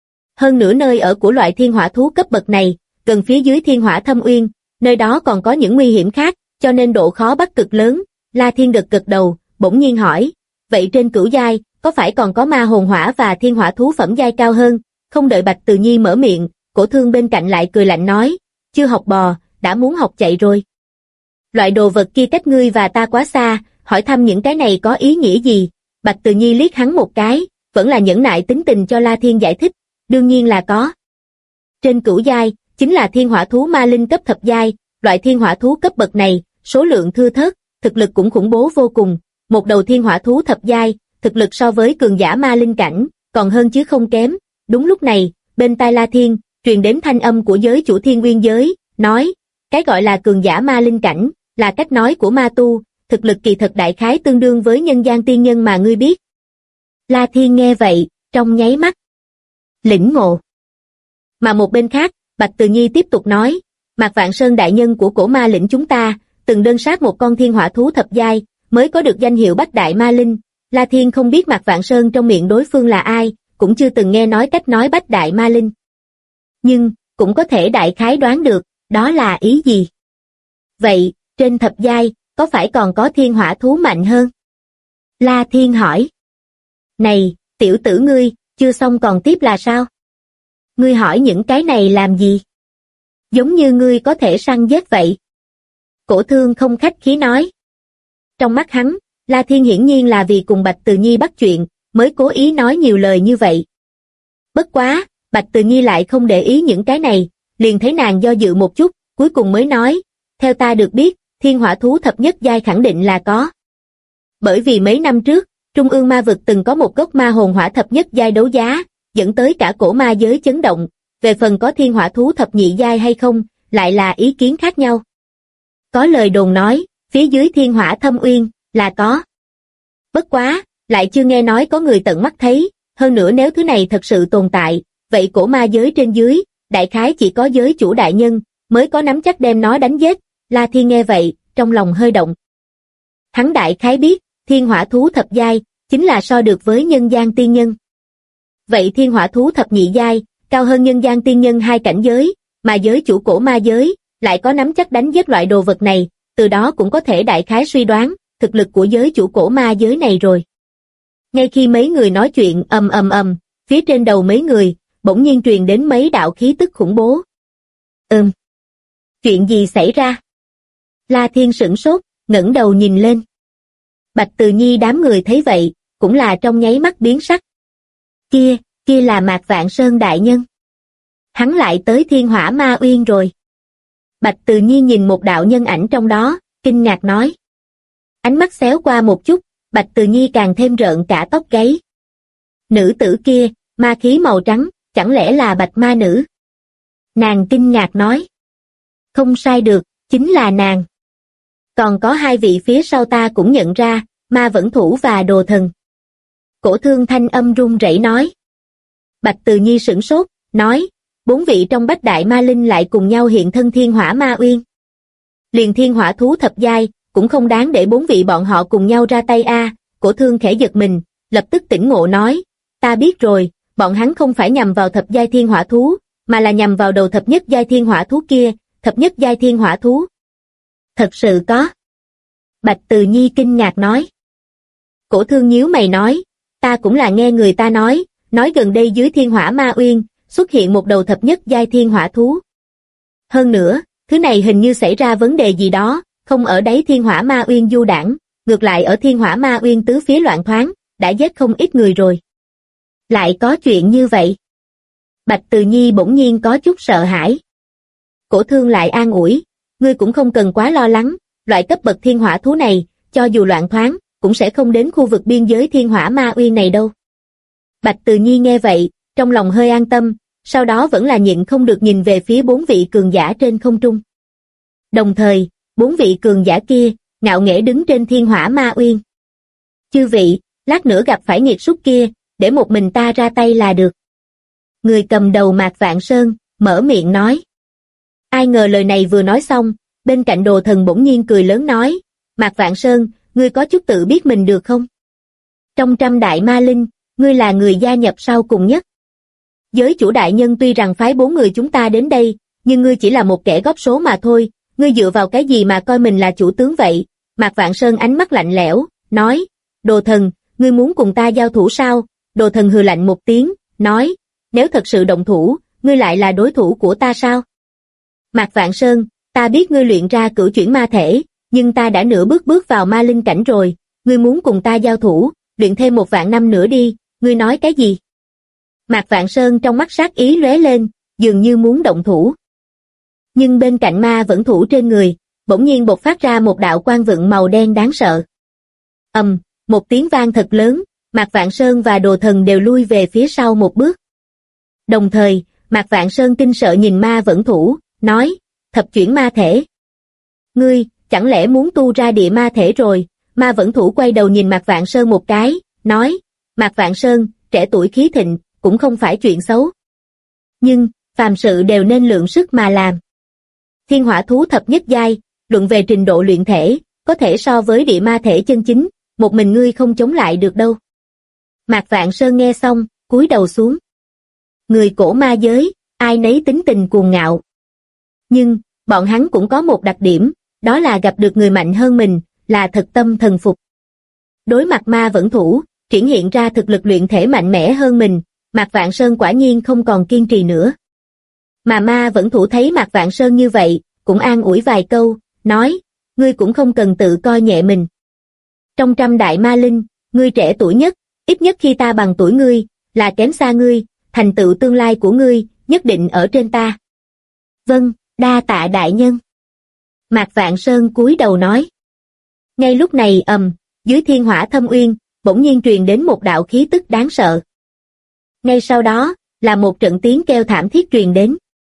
B: Hơn nữa nơi ở của loại thiên hỏa thú cấp bậc này, gần phía dưới thiên hỏa thâm uyên, nơi đó còn có những nguy hiểm khác, cho nên độ khó bắt cực lớn. La Thiên gật gật đầu, bỗng nhiên hỏi, vậy trên cửu giai, có phải còn có ma hồn hỏa và thiên hỏa thú phẩm giai cao hơn? Không đợi Bạch Từ Nhi mở miệng, Cổ Thương bên cạnh lại cười lạnh nói, chưa học bò, đã muốn học chạy rồi. Loại đồ vật kia cách ngươi và ta quá xa, hỏi thăm những cái này có ý nghĩa gì? Bạch Từ Nhi liếc hắn một cái, vẫn là nhẫn nại tính tình cho La Thiên giải thích, đương nhiên là có. Trên cửu giai, chính là thiên hỏa thú ma linh cấp thập giai, loại thiên hỏa thú cấp bậc này, số lượng thưa thớt, thực lực cũng khủng bố vô cùng, một đầu thiên hỏa thú thập giai, thực lực so với cường giả ma linh cảnh, còn hơn chứ không kém. Đúng lúc này, bên tai La Thiên, truyền đến thanh âm của giới chủ Thiên Nguyên giới, nói, cái gọi là cường giả ma linh cảnh, là cách nói của ma tu, thực lực kỳ thật đại khái tương đương với nhân gian tiên nhân mà ngươi biết. La Thiên nghe vậy, trong nháy mắt, lĩnh ngộ. Mà một bên khác, Bạch Từ Nhi tiếp tục nói, Mạc Vạn Sơn đại nhân của cổ ma lĩnh chúng ta, từng đơn sát một con thiên hỏa thú thập giai, mới có được danh hiệu Bách Đại Ma Linh. La Thiên không biết Mạc Vạn Sơn trong miệng đối phương là ai, cũng chưa từng nghe nói cách nói Bách Đại Ma Linh. Nhưng, cũng có thể đại khái đoán được, đó là ý gì. Vậy, trên thập giai, có phải còn có thiên hỏa thú mạnh hơn? La Thiên hỏi. Này, tiểu tử ngươi, chưa xong còn tiếp là sao? Ngươi hỏi những cái này làm gì? Giống như ngươi có thể săn giết vậy. Cổ Thương không khách khí nói. Trong mắt hắn, La Thiên hiển nhiên là vì cùng Bạch Từ Nhi bắt chuyện, mới cố ý nói nhiều lời như vậy. Bất quá, Bạch Từ Nhi lại không để ý những cái này, liền thấy nàng do dự một chút, cuối cùng mới nói, theo ta được biết, thiên hỏa thú thập nhất giai khẳng định là có. Bởi vì mấy năm trước, Trung ương ma vực từng có một gốc ma hồn hỏa thập nhất giai đấu giá, dẫn tới cả cổ ma giới chấn động, về phần có thiên hỏa thú thập nhị giai hay không, lại là ý kiến khác nhau. Có lời đồn nói, phía dưới thiên hỏa thâm uyên, là có. Bất quá, lại chưa nghe nói có người tận mắt thấy, hơn nữa nếu thứ này thật sự tồn tại, vậy cổ ma giới trên dưới, đại khái chỉ có giới chủ đại nhân, mới có nắm chắc đem nó đánh giết. La Thiên nghe vậy, trong lòng hơi động. Hắn đại khái biết, thiên hỏa thú thập giai, chính là so được với nhân gian tiên nhân. Vậy thiên hỏa thú thập nhị giai, cao hơn nhân gian tiên nhân 2 cảnh giới, mà giới chủ cổ ma giới, lại có nắm chắc đánh giết loại đồ vật này, từ đó cũng có thể đại khái suy đoán, thực lực của giới chủ cổ ma giới này rồi. Ngay khi mấy người nói chuyện ầm ầm ầm, phía trên đầu mấy người, bỗng nhiên truyền đến mấy đạo khí tức khủng bố. Chuyện gì xảy ra? La Thiên sửng sốt, ngẩng đầu nhìn lên. Bạch Từ Nhi đám người thấy vậy, cũng là trong nháy mắt biến sắc. Kia là Mạc Vạn Sơn đại nhân. Hắn lại tới Thiên Hỏa Ma Uyên rồi. Bạch Từ Nhi nhìn một đạo nhân ảnh trong đó, kinh ngạc nói. Ánh mắt xéo qua một chút, Bạch Từ Nhi càng thêm rợn cả tóc gáy. Nữ tử kia, ma khí màu trắng, chẳng lẽ là Bạch Ma Nữ? Nàng kinh ngạc nói. Không sai được, chính là nàng. Còn có hai vị phía sau ta cũng nhận ra, Ma Vẫn Thủ và Đồ Thần. Cổ Thương thanh âm run rẩy nói. Bạch Từ Nhi sửng sốt, nói, 4 vị trong Bách Đại Ma Linh lại cùng nhau hiện thân Thiên Hỏa Ma Uyên. Liền thiên hỏa thú thập giai, cũng không đáng để 4 vị bọn họ cùng nhau ra tay a. Cổ Thương khẽ giật mình, lập tức tỉnh ngộ nói, ta biết rồi, bọn hắn không phải nhằm vào thập giai thiên hỏa thú, mà là nhằm vào đầu thập nhất giai thiên hỏa thú kia, thập nhất giai thiên hỏa thú. Thật sự có. Bạch Từ Nhi kinh ngạc nói. Cổ Thương nhíu mày nói, ta cũng là nghe người ta nói gần đây dưới Thiên Hỏa Ma Uyên, xuất hiện một đầu thập nhất giai thiên hỏa thú. Hơn nữa, thứ này hình như xảy ra vấn đề gì đó, không ở đáy Thiên Hỏa Ma Uyên du đãng, ngược lại ở Thiên Hỏa Ma Uyên tứ phía loạn thoáng, đã giết không ít người rồi. Lại có chuyện như vậy. Bạch Từ Nhi bỗng nhiên có chút sợ hãi. Cổ Thương lại an ủi, ngươi cũng không cần quá lo lắng, loại cấp bậc thiên hỏa thú này, cho dù loạn thoáng, cũng sẽ không đến khu vực biên giới Thiên Hỏa Ma Uyên này đâu. Bạch Từ Nhi nghe vậy, trong lòng hơi an tâm, sau đó vẫn là nhịn không được nhìn về phía 4 vị cường giả trên không trung. Đồng thời, 4 vị cường giả kia, ngạo nghễ đứng trên Thiên Hỏa Ma Uyên. Chư vị, lát nữa gặp phải nghiệt súc kia, để một mình ta ra tay là được. Người cầm đầu Mạc Vạn Sơn, mở miệng nói. Ai ngờ lời này vừa nói xong, bên cạnh Đồ Thần bỗng nhiên cười lớn nói, Mạc Vạn Sơn, ngươi có chút tự biết mình được không? Trong 100 đại ma linh, ngươi là người gia nhập sau cùng nhất. Giới chủ đại nhân tuy rằng phái 4 người chúng ta đến đây, nhưng ngươi chỉ là một kẻ góp số mà thôi, ngươi dựa vào cái gì mà coi mình là chủ tướng vậy? Mạc Vạn Sơn ánh mắt lạnh lẽo, nói, Đồ Thần, ngươi muốn cùng ta giao thủ sao? Đồ Thần hừ lạnh một tiếng, nói, nếu thật sự động thủ, ngươi lại là đối thủ của ta sao? Mạc Vạn Sơn, ta biết ngươi luyện ra cửu chuyển ma thể, nhưng ta đã nửa bước vào ma linh cảnh rồi, ngươi muốn cùng ta giao thủ, luyện thêm 1 vạn năm nữa đi, ngươi nói cái gì? Mạc Vạn Sơn trong mắt sát ý lóe lên, dường như muốn động thủ. Nhưng bên cạnh Ma Vẫn Thủ trên người, bỗng nhiên bộc phát ra một đạo quang vựng màu đen đáng sợ. Một tiếng vang thật lớn, Mạc Vạn Sơn và Đồ Thần đều lui về phía sau một bước. Đồng thời, Mạc Vạn Sơn kinh sợ nhìn Ma Vẫn Thủ, nói, thập chuyển ma thể. Ngươi, chẳng lẽ muốn tu ra địa ma thể rồi? Ma Vẫn Thủ quay đầu nhìn Mạc Vạn Sơn một cái, nói, Mạc Vạn Sơn, trẻ tuổi khí thịnh, cũng không phải chuyện xấu. Nhưng, phàm sự đều nên lượng sức mà làm. Thiên hỏa thú thập nhất giai, luận về trình độ luyện thể, có thể so với địa ma thể chân chính, một mình ngươi không chống lại được đâu. Mạc Vạn Sơn nghe xong, cúi đầu xuống. Người cổ ma giới, ai nấy tính tình cuồng ngạo. Nhưng, bọn hắn cũng có một đặc điểm, đó là gặp được người mạnh hơn mình, là thật tâm thần phục. Đối mặt Ma Vẫn Thủ, triển hiện ra thực lực luyện thể mạnh mẽ hơn mình, Mạc Vạn Sơn quả nhiên không còn kiên trì nữa. Mà Ma Vẫn Thủ thấy Mạc Vạn Sơn như vậy, cũng an ủi vài câu, nói, ngươi cũng không cần tự coi nhẹ mình. Trong 100 đại ma linh, ngươi trẻ tuổi nhất, ít nhất khi ta bằng tuổi ngươi, là kém xa ngươi, thành tựu tương lai của ngươi, nhất định ở trên ta. Vâng, đa tạ đại nhân. Mạc Vạn Sơn cúi đầu nói. Ngay lúc này dưới Thiên Hỏa Thâm Uyên, bỗng nhiên truyền đến một đạo khí tức đáng sợ. Ngay sau đó, là một trận tiếng kêu thảm thiết truyền đến.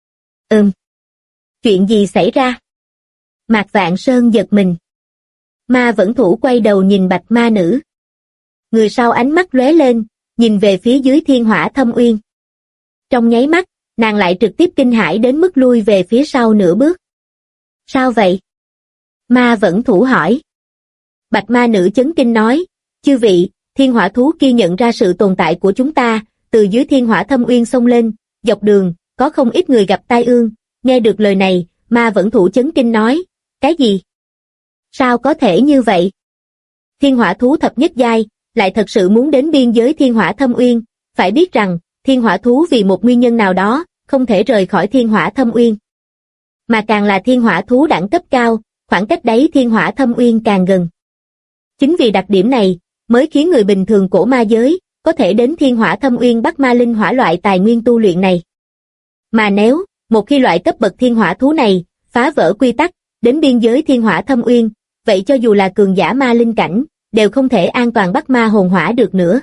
B: Chuyện gì xảy ra? Mạc Vạn Sơn giật mình. Ma Vẫn Thủ quay đầu nhìn Bạch Ma Nữ. Người sau ánh mắt lóe lên, nhìn về phía dưới Thiên Hỏa Thâm Uyên. Trong nháy mắt, nàng lại trực tiếp kinh hãi đến mức lui về phía sau nửa bước. Sao vậy? Ma Vẫn Thủ hỏi. Bạch Ma Nữ chấn kinh nói, chư vị, thiên hỏa thú kia nhận ra sự tồn tại của chúng ta, từ dưới Thiên Hỏa Thâm Uyên xông lên, dọc đường, có không ít người gặp tai ương. Nghe được lời này, Ma Vẫn Thủ chấn kinh nói, cái gì? Sao có thể như vậy? Thiên hỏa thú thập nhất giai, lại thật sự muốn đến biên giới Thiên Hỏa Thâm Uyên, phải biết rằng, thiên hỏa thú vì một nguyên nhân nào đó, không thể rời khỏi Thiên Hỏa Thâm Uyên. Mà càng là thiên hỏa thú đẳng cấp cao, khoảng cách đáy Thiên Hỏa Thâm Uyên càng gần. Chính vì đặc điểm này, mới khiến người bình thường cổ ma giới, có thể đến Thiên Hỏa Thâm Uyên bắt ma linh hỏa loại tài nguyên tu luyện này. Mà nếu, một khi loại cấp bậc thiên hỏa thú này, phá vỡ quy tắc, đến biên giới Thiên Hỏa Thâm Uyên, vậy cho dù là cường giả ma linh cảnh, đều không thể an toàn bắt ma hồn hỏa được nữa.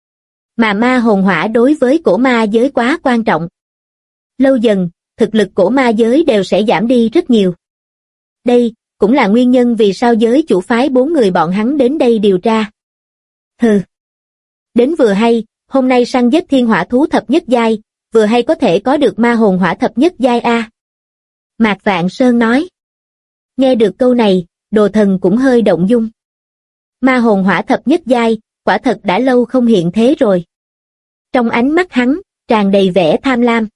B: Mà ma hồn hỏa đối với cổ ma giới quá quan trọng. Lâu dần, thực lực cổ ma giới đều sẽ giảm đi rất nhiều. Đây, cũng là nguyên nhân vì sao giới chủ phái 4 người bọn hắn đến đây điều tra. Hừ. Đến vừa hay, hôm nay săn giết thiên hỏa thú thập nhất giai, vừa hay có thể có được ma hồn hỏa thập nhất giai a. Mạc Vạn Sơn nói. Nghe được câu này, Đồ Thần cũng hơi động dung. Ma hồn hỏa thập nhất giai, quả thật đã lâu không hiện thế rồi. Trong ánh mắt hắn, tràn đầy vẻ tham lam.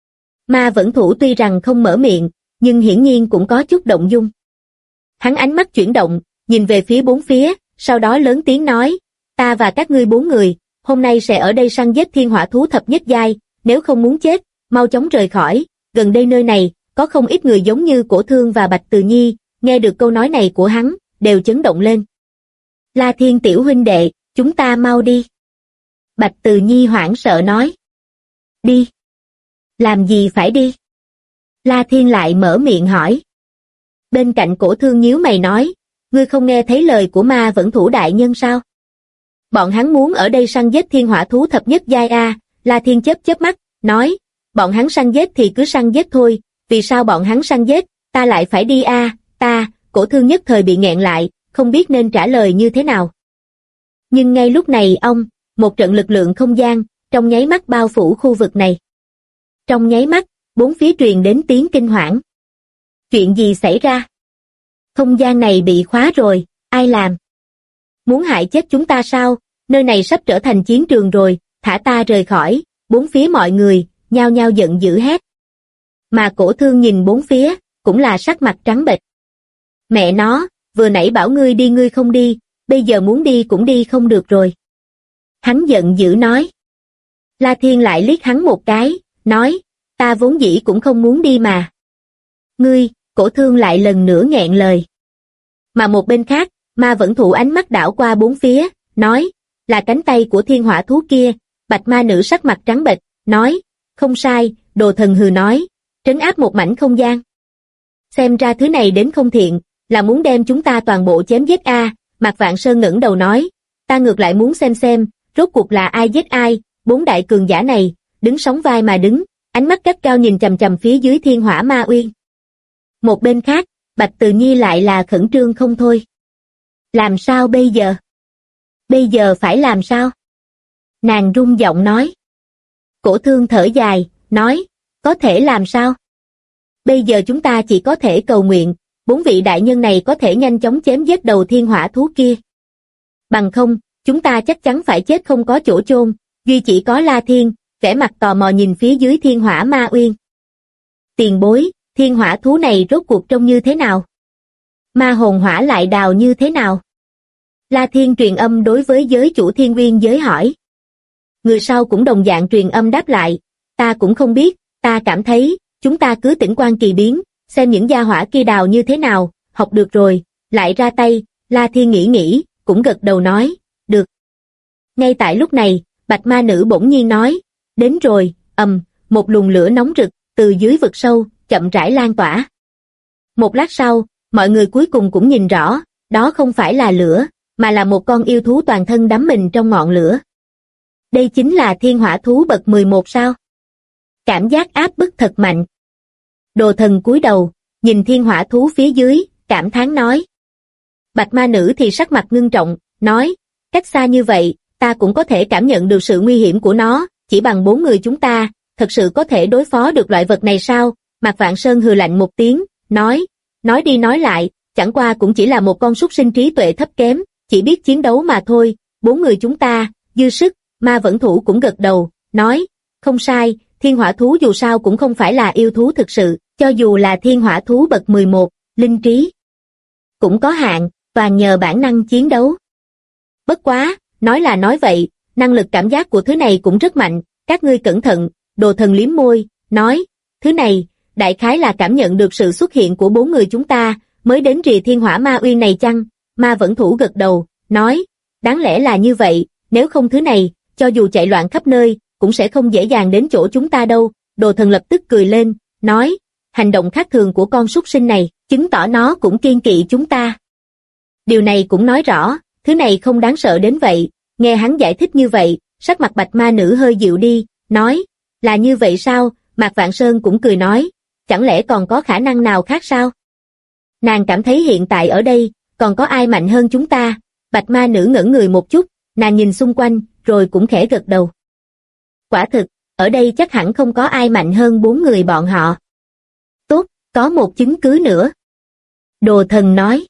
B: Ma Vẫn Thủ tuy rằng không mở miệng, nhưng hiển nhiên cũng có chút động dung. Hắn ánh mắt chuyển động, nhìn về phía bốn phía, sau đó lớn tiếng nói, ta và các ngươi 4 người, hôm nay sẽ ở đây săn giết thiên hỏa thú thập nhất giai, nếu không muốn chết, mau chóng rời khỏi, gần đây nơi này, có không ít người giống như Cổ Thương và Bạch Từ Nhi, nghe được câu nói này của hắn, đều chấn động lên. La Thiên tiểu huynh đệ, chúng ta mau đi. Bạch Từ Nhi hoảng sợ nói. Đi. Làm gì phải đi? La Thiên lại mở miệng hỏi. Bên cạnh Cổ Thương nhíu mày nói, ngươi không nghe thấy lời của Ma Vẫn Thủ đại nhân sao? Bọn hắn muốn ở đây săn giết thiên hỏa thú thập nhất giai a. La Thiên chớp mắt, nói, bọn hắn săn giết thì cứ săn giết thôi, vì sao bọn hắn săn giết, ta lại phải đi a? Ta, Cổ Thương nhất thời bị nghẹn lại, không biết nên trả lời như thế nào. Nhưng ngay lúc này một trận lực lượng không gian, trong nháy mắt bao phủ khu vực này. Trong nháy mắt, bốn phía truyền đến tiếng kinh hoảng. Chuyện gì xảy ra? Không gian này bị khóa rồi, ai làm? Muốn hại chết chúng ta sao? Nơi này sắp trở thành chiến trường rồi, thả ta rời khỏi, bốn phía mọi người, nhao nhao giận dữ hét. Mà Cổ Thương nhìn bốn phía, cũng là sắc mặt trắng bệch. Mẹ nó, vừa nãy bảo ngươi đi ngươi không đi, bây giờ muốn đi cũng đi không được rồi. Hắn giận dữ nói. La Thiên lại liếc hắn một cái, nói, ta vốn dĩ cũng không muốn đi mà. Ngươi, Cổ Thương lại lần nữa nghẹn lời. Mà một bên khác, Ma Vẫn Thủ ánh mắt đảo qua bốn phía, nói, là cánh tay của thiên hỏa thú kia. Bạch ma nữ sắc mặt trắng bệch, nói, không sai. Đồ Thần hừ nói, trấn áp một mảnh không gian. Xem ra thứ này đến không thiện, là muốn đem chúng ta toàn bộ chém giết a. Mạc Vạn Sơn ngẩng đầu nói, ta ngược lại muốn xem, rốt cuộc là ai giết ai. 4 đại cường giả này, đứng sóng vai mà đứng, ánh mắt gắt cao nhìn chằm chằm phía dưới thiên hỏa ma uyên. Một bên khác, Bạch Từ Nhi lại là khẩn trương không thôi. Làm sao bây giờ? Bây giờ phải làm sao? Nàng run giọng nói. Cổ Thương thở dài, nói, có thể làm sao? Bây giờ chúng ta chỉ có thể cầu nguyện, 4 vị đại nhân này có thể nhanh chóng chém giết đầu thiên hỏa thú kia. Bằng không, chúng ta chắc chắn phải chết không có chỗ chôn. Duy chỉ có La Thiên, vẻ mặt tò mò nhìn phía dưới thiên hỏa ma uyên. Tiền bối, thiên hỏa thú này rốt cuộc trông như thế nào? Ma hồn hỏa lại đào như thế nào? La Thiên truyền âm đối với giới chủ Thiên Nguyên giới hỏi. Người sau cũng đồng dạng truyền âm đáp lại, ta cũng không biết, ta cảm thấy, chúng ta cứ tĩnh quan kỳ biến, xem những gia hỏa kia đào như thế nào, học được rồi, lại ra tay. La Thiên nghĩ, cũng gật đầu nói, được. Ngay tại lúc này, Bạch ma nữ bỗng nhiên nói, đến rồi. Một luồng lửa nóng rực, từ dưới vực sâu, chậm rãi lan tỏa. Một lát sau, mọi người cuối cùng cũng nhìn rõ, đó không phải là lửa, mà là một con yêu thú toàn thân đắm mình trong ngọn lửa. Đây chính là thiên hỏa thú bậc 11 sao? Cảm giác áp bức thật mạnh. Đồ Thần cúi đầu, nhìn thiên hỏa thú phía dưới, cảm thán nói. Bạch ma nữ thì sắc mặt ngưng trọng, nói, cách xa như vậy, ta cũng có thể cảm nhận được sự nguy hiểm của nó, chỉ bằng 4 người chúng ta, thật sự có thể đối phó được loại vật này sao? Mạc Vạn Sơn hừ lạnh một tiếng, nói đi nói lại, chẳng qua cũng chỉ là một con súc sinh trí tuệ thấp kém, chỉ biết chiến đấu mà thôi, 4 người chúng ta, dư sức. Ma Vẫn Thủ cũng gật đầu, nói, không sai, thiên hỏa thú dù sao cũng không phải là yêu thú thực sự, cho dù là thiên hỏa thú bậc 11, linh trí cũng có hạn, toàn nhờ bản năng chiến đấu. Bất quá, nói là nói vậy, năng lực cảm giác của thứ này cũng rất mạnh, các ngươi cẩn thận. Đồ Thần liếm môi, nói, thứ này, đại khái là cảm nhận được sự xuất hiện của 4 người chúng ta, mới đến Rìa Thiên Hỏa Ma Uyên này chăng? Ma Vẫn Thủ gật đầu, nói, đáng lẽ là như vậy, nếu không thứ này, cho dù chạy loạn khắp nơi, cũng sẽ không dễ dàng đến chỗ chúng ta đâu. Đồ Thần lập tức cười lên, nói, hành động khác thường của con súc sinh này, chứng tỏ nó cũng kiêng kỵ chúng ta. Điều này cũng nói rõ, thứ này không đáng sợ đến vậy. Nghe hắn giải thích như vậy, sắc mặt Bạch Ma Nữ hơi dịu đi, nói, là như vậy sao? Mạc Vạn Sơn cũng cười nói, chẳng lẽ còn có khả năng nào khác sao? Nàng cảm thấy hiện tại ở đây, còn có ai mạnh hơn chúng ta? Bạch Ma Nữ ngẩn người một chút, nàng nhìn xung quanh, rồi cũng khẽ gật đầu. Quả thực, ở đây chắc hẳn không có ai mạnh hơn 4 người bọn họ. Tốt, có một chứng cứ nữa. Đồ Thần nói.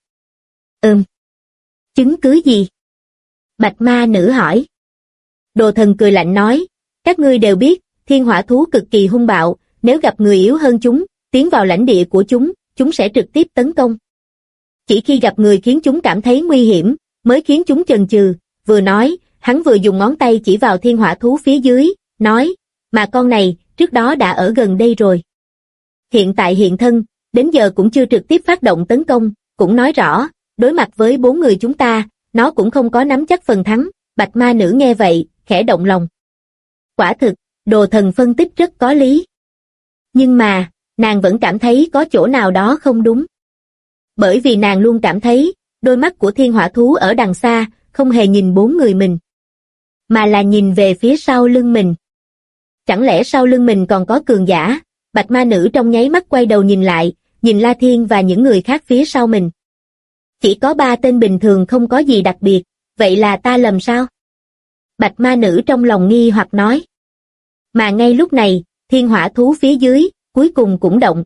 B: Chứng cứ gì? Bạch Ma Nữ hỏi. Đồ Thần cười lạnh nói, các ngươi đều biết, thiên hỏa thú cực kỳ hung bạo, nếu gặp người yếu hơn chúng, tiến vào lãnh địa của chúng sẽ trực tiếp tấn công. Chỉ khi gặp người khiến chúng cảm thấy nguy hiểm, mới khiến chúng chần chừ. Vừa nói, hắn vừa dùng ngón tay chỉ vào thiên hỏa thú phía dưới, nói, mà con này, trước đó đã ở gần đây rồi. Hiện tại hiện thân, đến giờ cũng chưa trực tiếp phát động tấn công, cũng nói rõ, đối mặt với 4 người chúng ta, nó cũng không có nắm chắc phần thắng. Bạch Ma Nữ nghe vậy, khẽ động lòng. Quả thực, Đồ Thần phân tích rất có lý. Nhưng mà, nàng vẫn cảm thấy có chỗ nào đó không đúng. Bởi vì nàng luôn cảm thấy, đôi mắt của thiên hỏa thú ở đằng xa, không hề nhìn 4 người mình, mà là nhìn về phía sau lưng mình. Chẳng lẽ sau lưng mình còn có cường giả? Bạch Ma Nữ trong nháy mắt quay đầu nhìn lại, nhìn La Thiên và những người khác phía sau mình. Chỉ có 3 tên bình thường, không có gì đặc biệt, vậy là ta lầm sao? Bạch Ma Nữ trong lòng nghi hoặc nói. Mà ngay lúc này, thiên hỏa thú phía dưới, cuối cùng cũng động.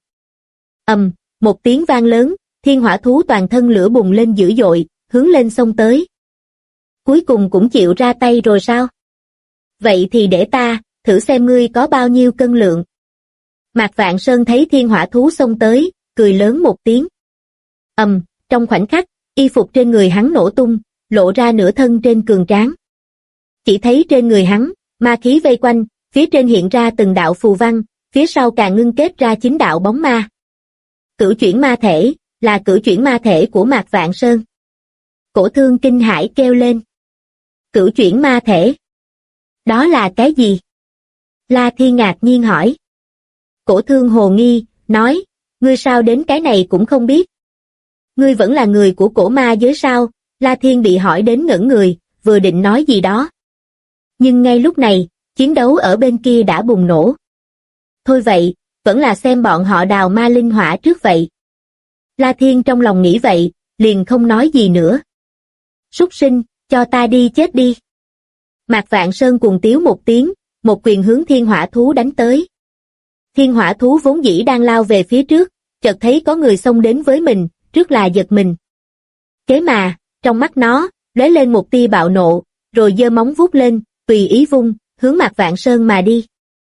B: Một tiếng vang lớn, thiên hỏa thú toàn thân lửa bùng lên dữ dội, hướng lên xông tới. Cuối cùng cũng chịu ra tay rồi sao? Vậy thì để ta, thử xem ngươi có bao nhiêu cân lượng. Mạc Vạn Sơn thấy thiên hỏa thú xông tới, cười lớn một tiếng. Trong khoảnh khắc, y phục trên người hắn nổ tung, lộ ra nửa thân trên cường tráng. Chỉ thấy trên người hắn, ma khí vây quanh, phía trên hiện ra từng đạo phù văn, phía sau càng ngưng kết ra 9 đạo bóng ma. Cửu chuyển ma thể, là cửu chuyển ma thể của Mạc Vạn Sơn. Cổ Thương kinh hãi kêu lên. Cửu chuyển ma thể? Đó là cái gì? La Thiên ngạc nhiên hỏi. Cổ Thương hồ nghi, nói, ngươi sao đến cái này cũng không biết? Ngươi vẫn là người của cổ ma giới sao? La Thiên bị hỏi đến ngẩn người, vừa định nói gì đó. Nhưng ngay lúc này, chiến đấu ở bên kia đã bùng nổ. Thôi vậy, vẫn là xem bọn họ đào ma linh hỏa trước vậy. La Thiên trong lòng nghĩ vậy, liền không nói gì nữa. Súc sinh, cho ta đi chết đi. Mạc Vạn Sơn cuồng tiếu một tiếng, một quyền hướng thiên hỏa thú đánh tới. Thiên hỏa thú vốn dĩ đang lao về phía trước, chợt thấy có người xông đến với mình, trước là giật mình. Kế mà, trong mắt nó, lóe lên một tia bạo nộ, rồi giơ móng vuốt lên, tùy ý vung, hướng Mạc Vạn Sơn mà đi.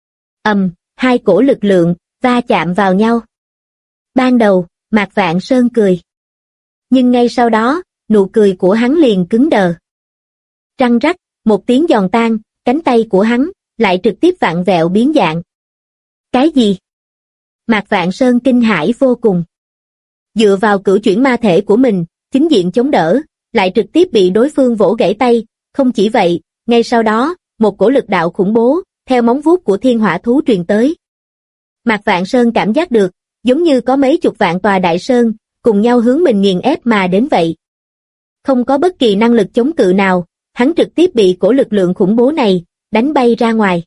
B: Hai cổ lực lượng, va chạm vào nhau. Ban đầu, Mạc Vạn Sơn cười. Nhưng ngay sau đó, nụ cười của hắn liền cứng đờ. Răng rắc, một tiếng giòn tan, cánh tay của hắn, lại trực tiếp vặn vẹo biến dạng. Cái gì? Mạc Vạn Sơn kinh hãi vô cùng. Dựa vào cửu chuyển ma thể của mình, chính diện chống đỡ, lại trực tiếp bị đối phương vỗ gãy tay. Không chỉ vậy, ngay sau đó, một cổ lực đạo khủng bố, theo móng vuốt của thiên hỏa thú truyền tới. Mạc Vạn Sơn cảm giác được, giống như có mấy chục vạn tòa đại sơn, cùng nhau hướng mình nghiền ép mà đến vậy. Không có bất kỳ năng lực chống cự nào, hắn trực tiếp bị cổ lực lượng khủng bố này, đánh bay ra ngoài.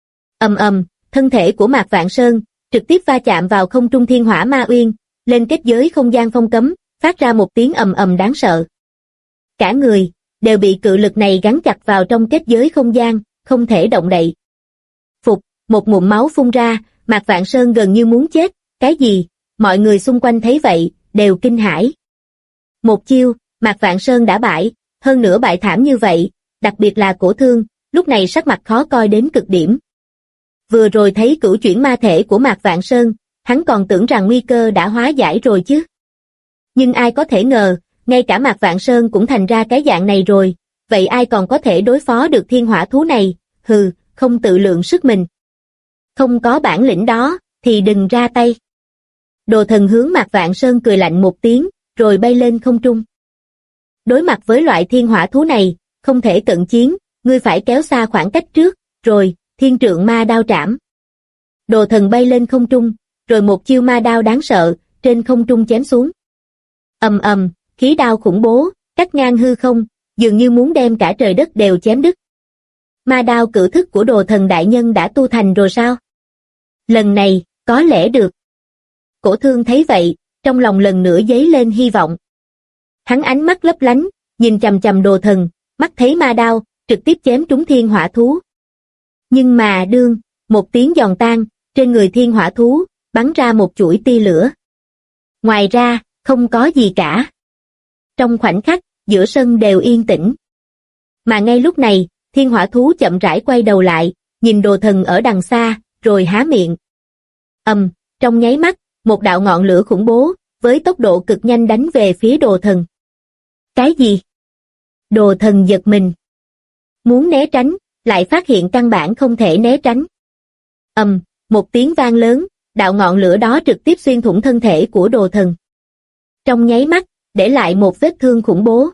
B: Thân thể của Mạc Vạn Sơn, trực tiếp va chạm vào không trung thiên hỏa ma uyên, lên kết giới không gian phong cấm, phát ra một tiếng ầm ầm đáng sợ. Cả người, đều bị cự lực này gắn chặt vào trong kết giới không gian, không thể động đậy. Phục, một ngụm máu phun ra, Mạc Vạn Sơn gần như muốn chết. Cái gì? Mọi người xung quanh thấy vậy, đều kinh hãi. Một chiêu, Mạc Vạn Sơn đã bại, hơn nữa bại thảm như vậy, đặc biệt là Cổ Thương, lúc này sắc mặt khó coi đến cực điểm. Vừa rồi thấy cửu chuyển ma thể của Mạc Vạn Sơn, hắn còn tưởng rằng nguy cơ đã hóa giải rồi chứ. Nhưng ai có thể ngờ, ngay cả Mạc Vạn Sơn cũng thành ra cái dạng này rồi, vậy ai còn có thể đối phó được thiên hỏa thú này, hừ, không tự lượng sức mình. Không có bản lĩnh đó, thì đừng ra tay. Đồ thần hướng Mạc Vạn Sơn cười lạnh một tiếng, rồi bay lên không trung. Đối mặt với loại thiên hỏa thú này, không thể cận chiến, ngươi phải kéo xa khoảng cách trước, rồi, thiên trượng ma đao trảm. Đồ thần bay lên không trung, rồi một chiêu ma đao đáng sợ, trên không trung chém xuống. Ầm ầm, khí đao khủng bố, cắt ngang hư không, dường như muốn đem cả trời đất đều chém đứt. Ma đao cửu thức của đồ thần đại nhân đã tu thành rồi sao? Lần này, có lẽ được. Cổ Thương thấy vậy, trong lòng lần nữa dấy lên hy vọng. Hắn ánh mắt lấp lánh, nhìn chằm chằm đồ thần, mắt thấy ma đao, trực tiếp chém trúng thiên hỏa thú. Nhưng mà đương, một tiếng giòn tan, trên người thiên hỏa thú, bắn ra một chuỗi tia lửa. Ngoài ra, không có gì cả. Trong khoảnh khắc, giữa sân đều yên tĩnh. Mà ngay lúc này, thiên hỏa thú chậm rãi quay đầu lại, nhìn đồ thần ở đằng xa, rồi há miệng. Trong nháy mắt, một đạo ngọn lửa khủng bố, với tốc độ cực nhanh đánh về phía đồ thần. Cái gì? Đồ thần giật mình. Muốn né tránh, lại phát hiện căn bản không thể né tránh. Một tiếng vang lớn, đạo ngọn lửa đó trực tiếp xuyên thủng thân thể của đồ thần. Trong nháy mắt, để lại một vết thương khủng bố.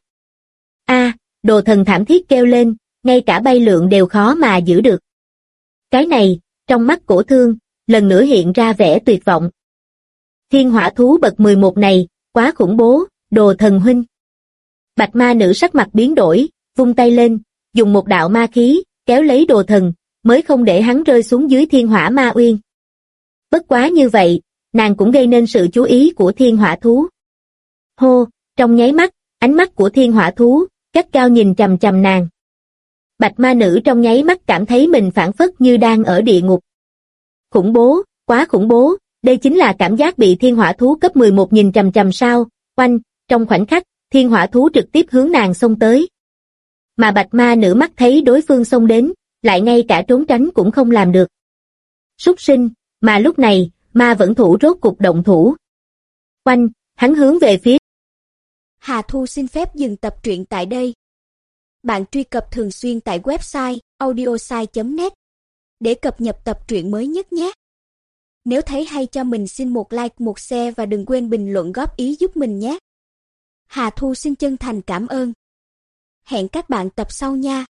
B: Đồ thần thảm thiết kêu lên, ngay cả bay lượn đều khó mà giữ được. Cái này, trong mắt Cổ Thương, lần nữa hiện ra vẻ tuyệt vọng. Thiên hỏa thú bậc 11 này, quá khủng bố, đồ thần huynh. Bạch ma nữ sắc mặt biến đổi, vung tay lên, dùng một đạo ma khí, kéo lấy đồ thần, mới không để hắn rơi xuống dưới thiên hỏa ma uyên. Bất quá như vậy, nàng cũng gây nên sự chú ý của thiên hỏa thú. Hô, trong nháy mắt, ánh mắt của thiên hỏa thú, gắt cao nhìn chằm chằm nàng. Bạch ma nữ trong nháy mắt cảm thấy mình phảng phất như đang ở địa ngục. Khủng bố, quá khủng bố, đây chính là cảm giác bị thiên hỏa thú cấp 11 nhìn chằm chằm sao, oanh, trong khoảnh khắc, thiên hỏa thú trực tiếp hướng nàng xông tới. Mà bạch ma nữ mắt thấy đối phương xông đến, lại ngay cả trốn tránh cũng không làm được. Súc sinh, mà lúc này, ma vẫn thủ rốt cục động thủ. Oanh, hắn hướng về phía.
C: Hà Thu xin phép dừng tập truyện tại đây. Bạn truy cập thường xuyên tại website audiosai.net để cập nhật tập truyện mới nhất nhé. Nếu thấy hay cho mình xin một like, một share và đừng quên bình luận góp ý giúp mình nhé. Hà Thu xin chân thành cảm ơn. Hẹn các bạn tập sau nha.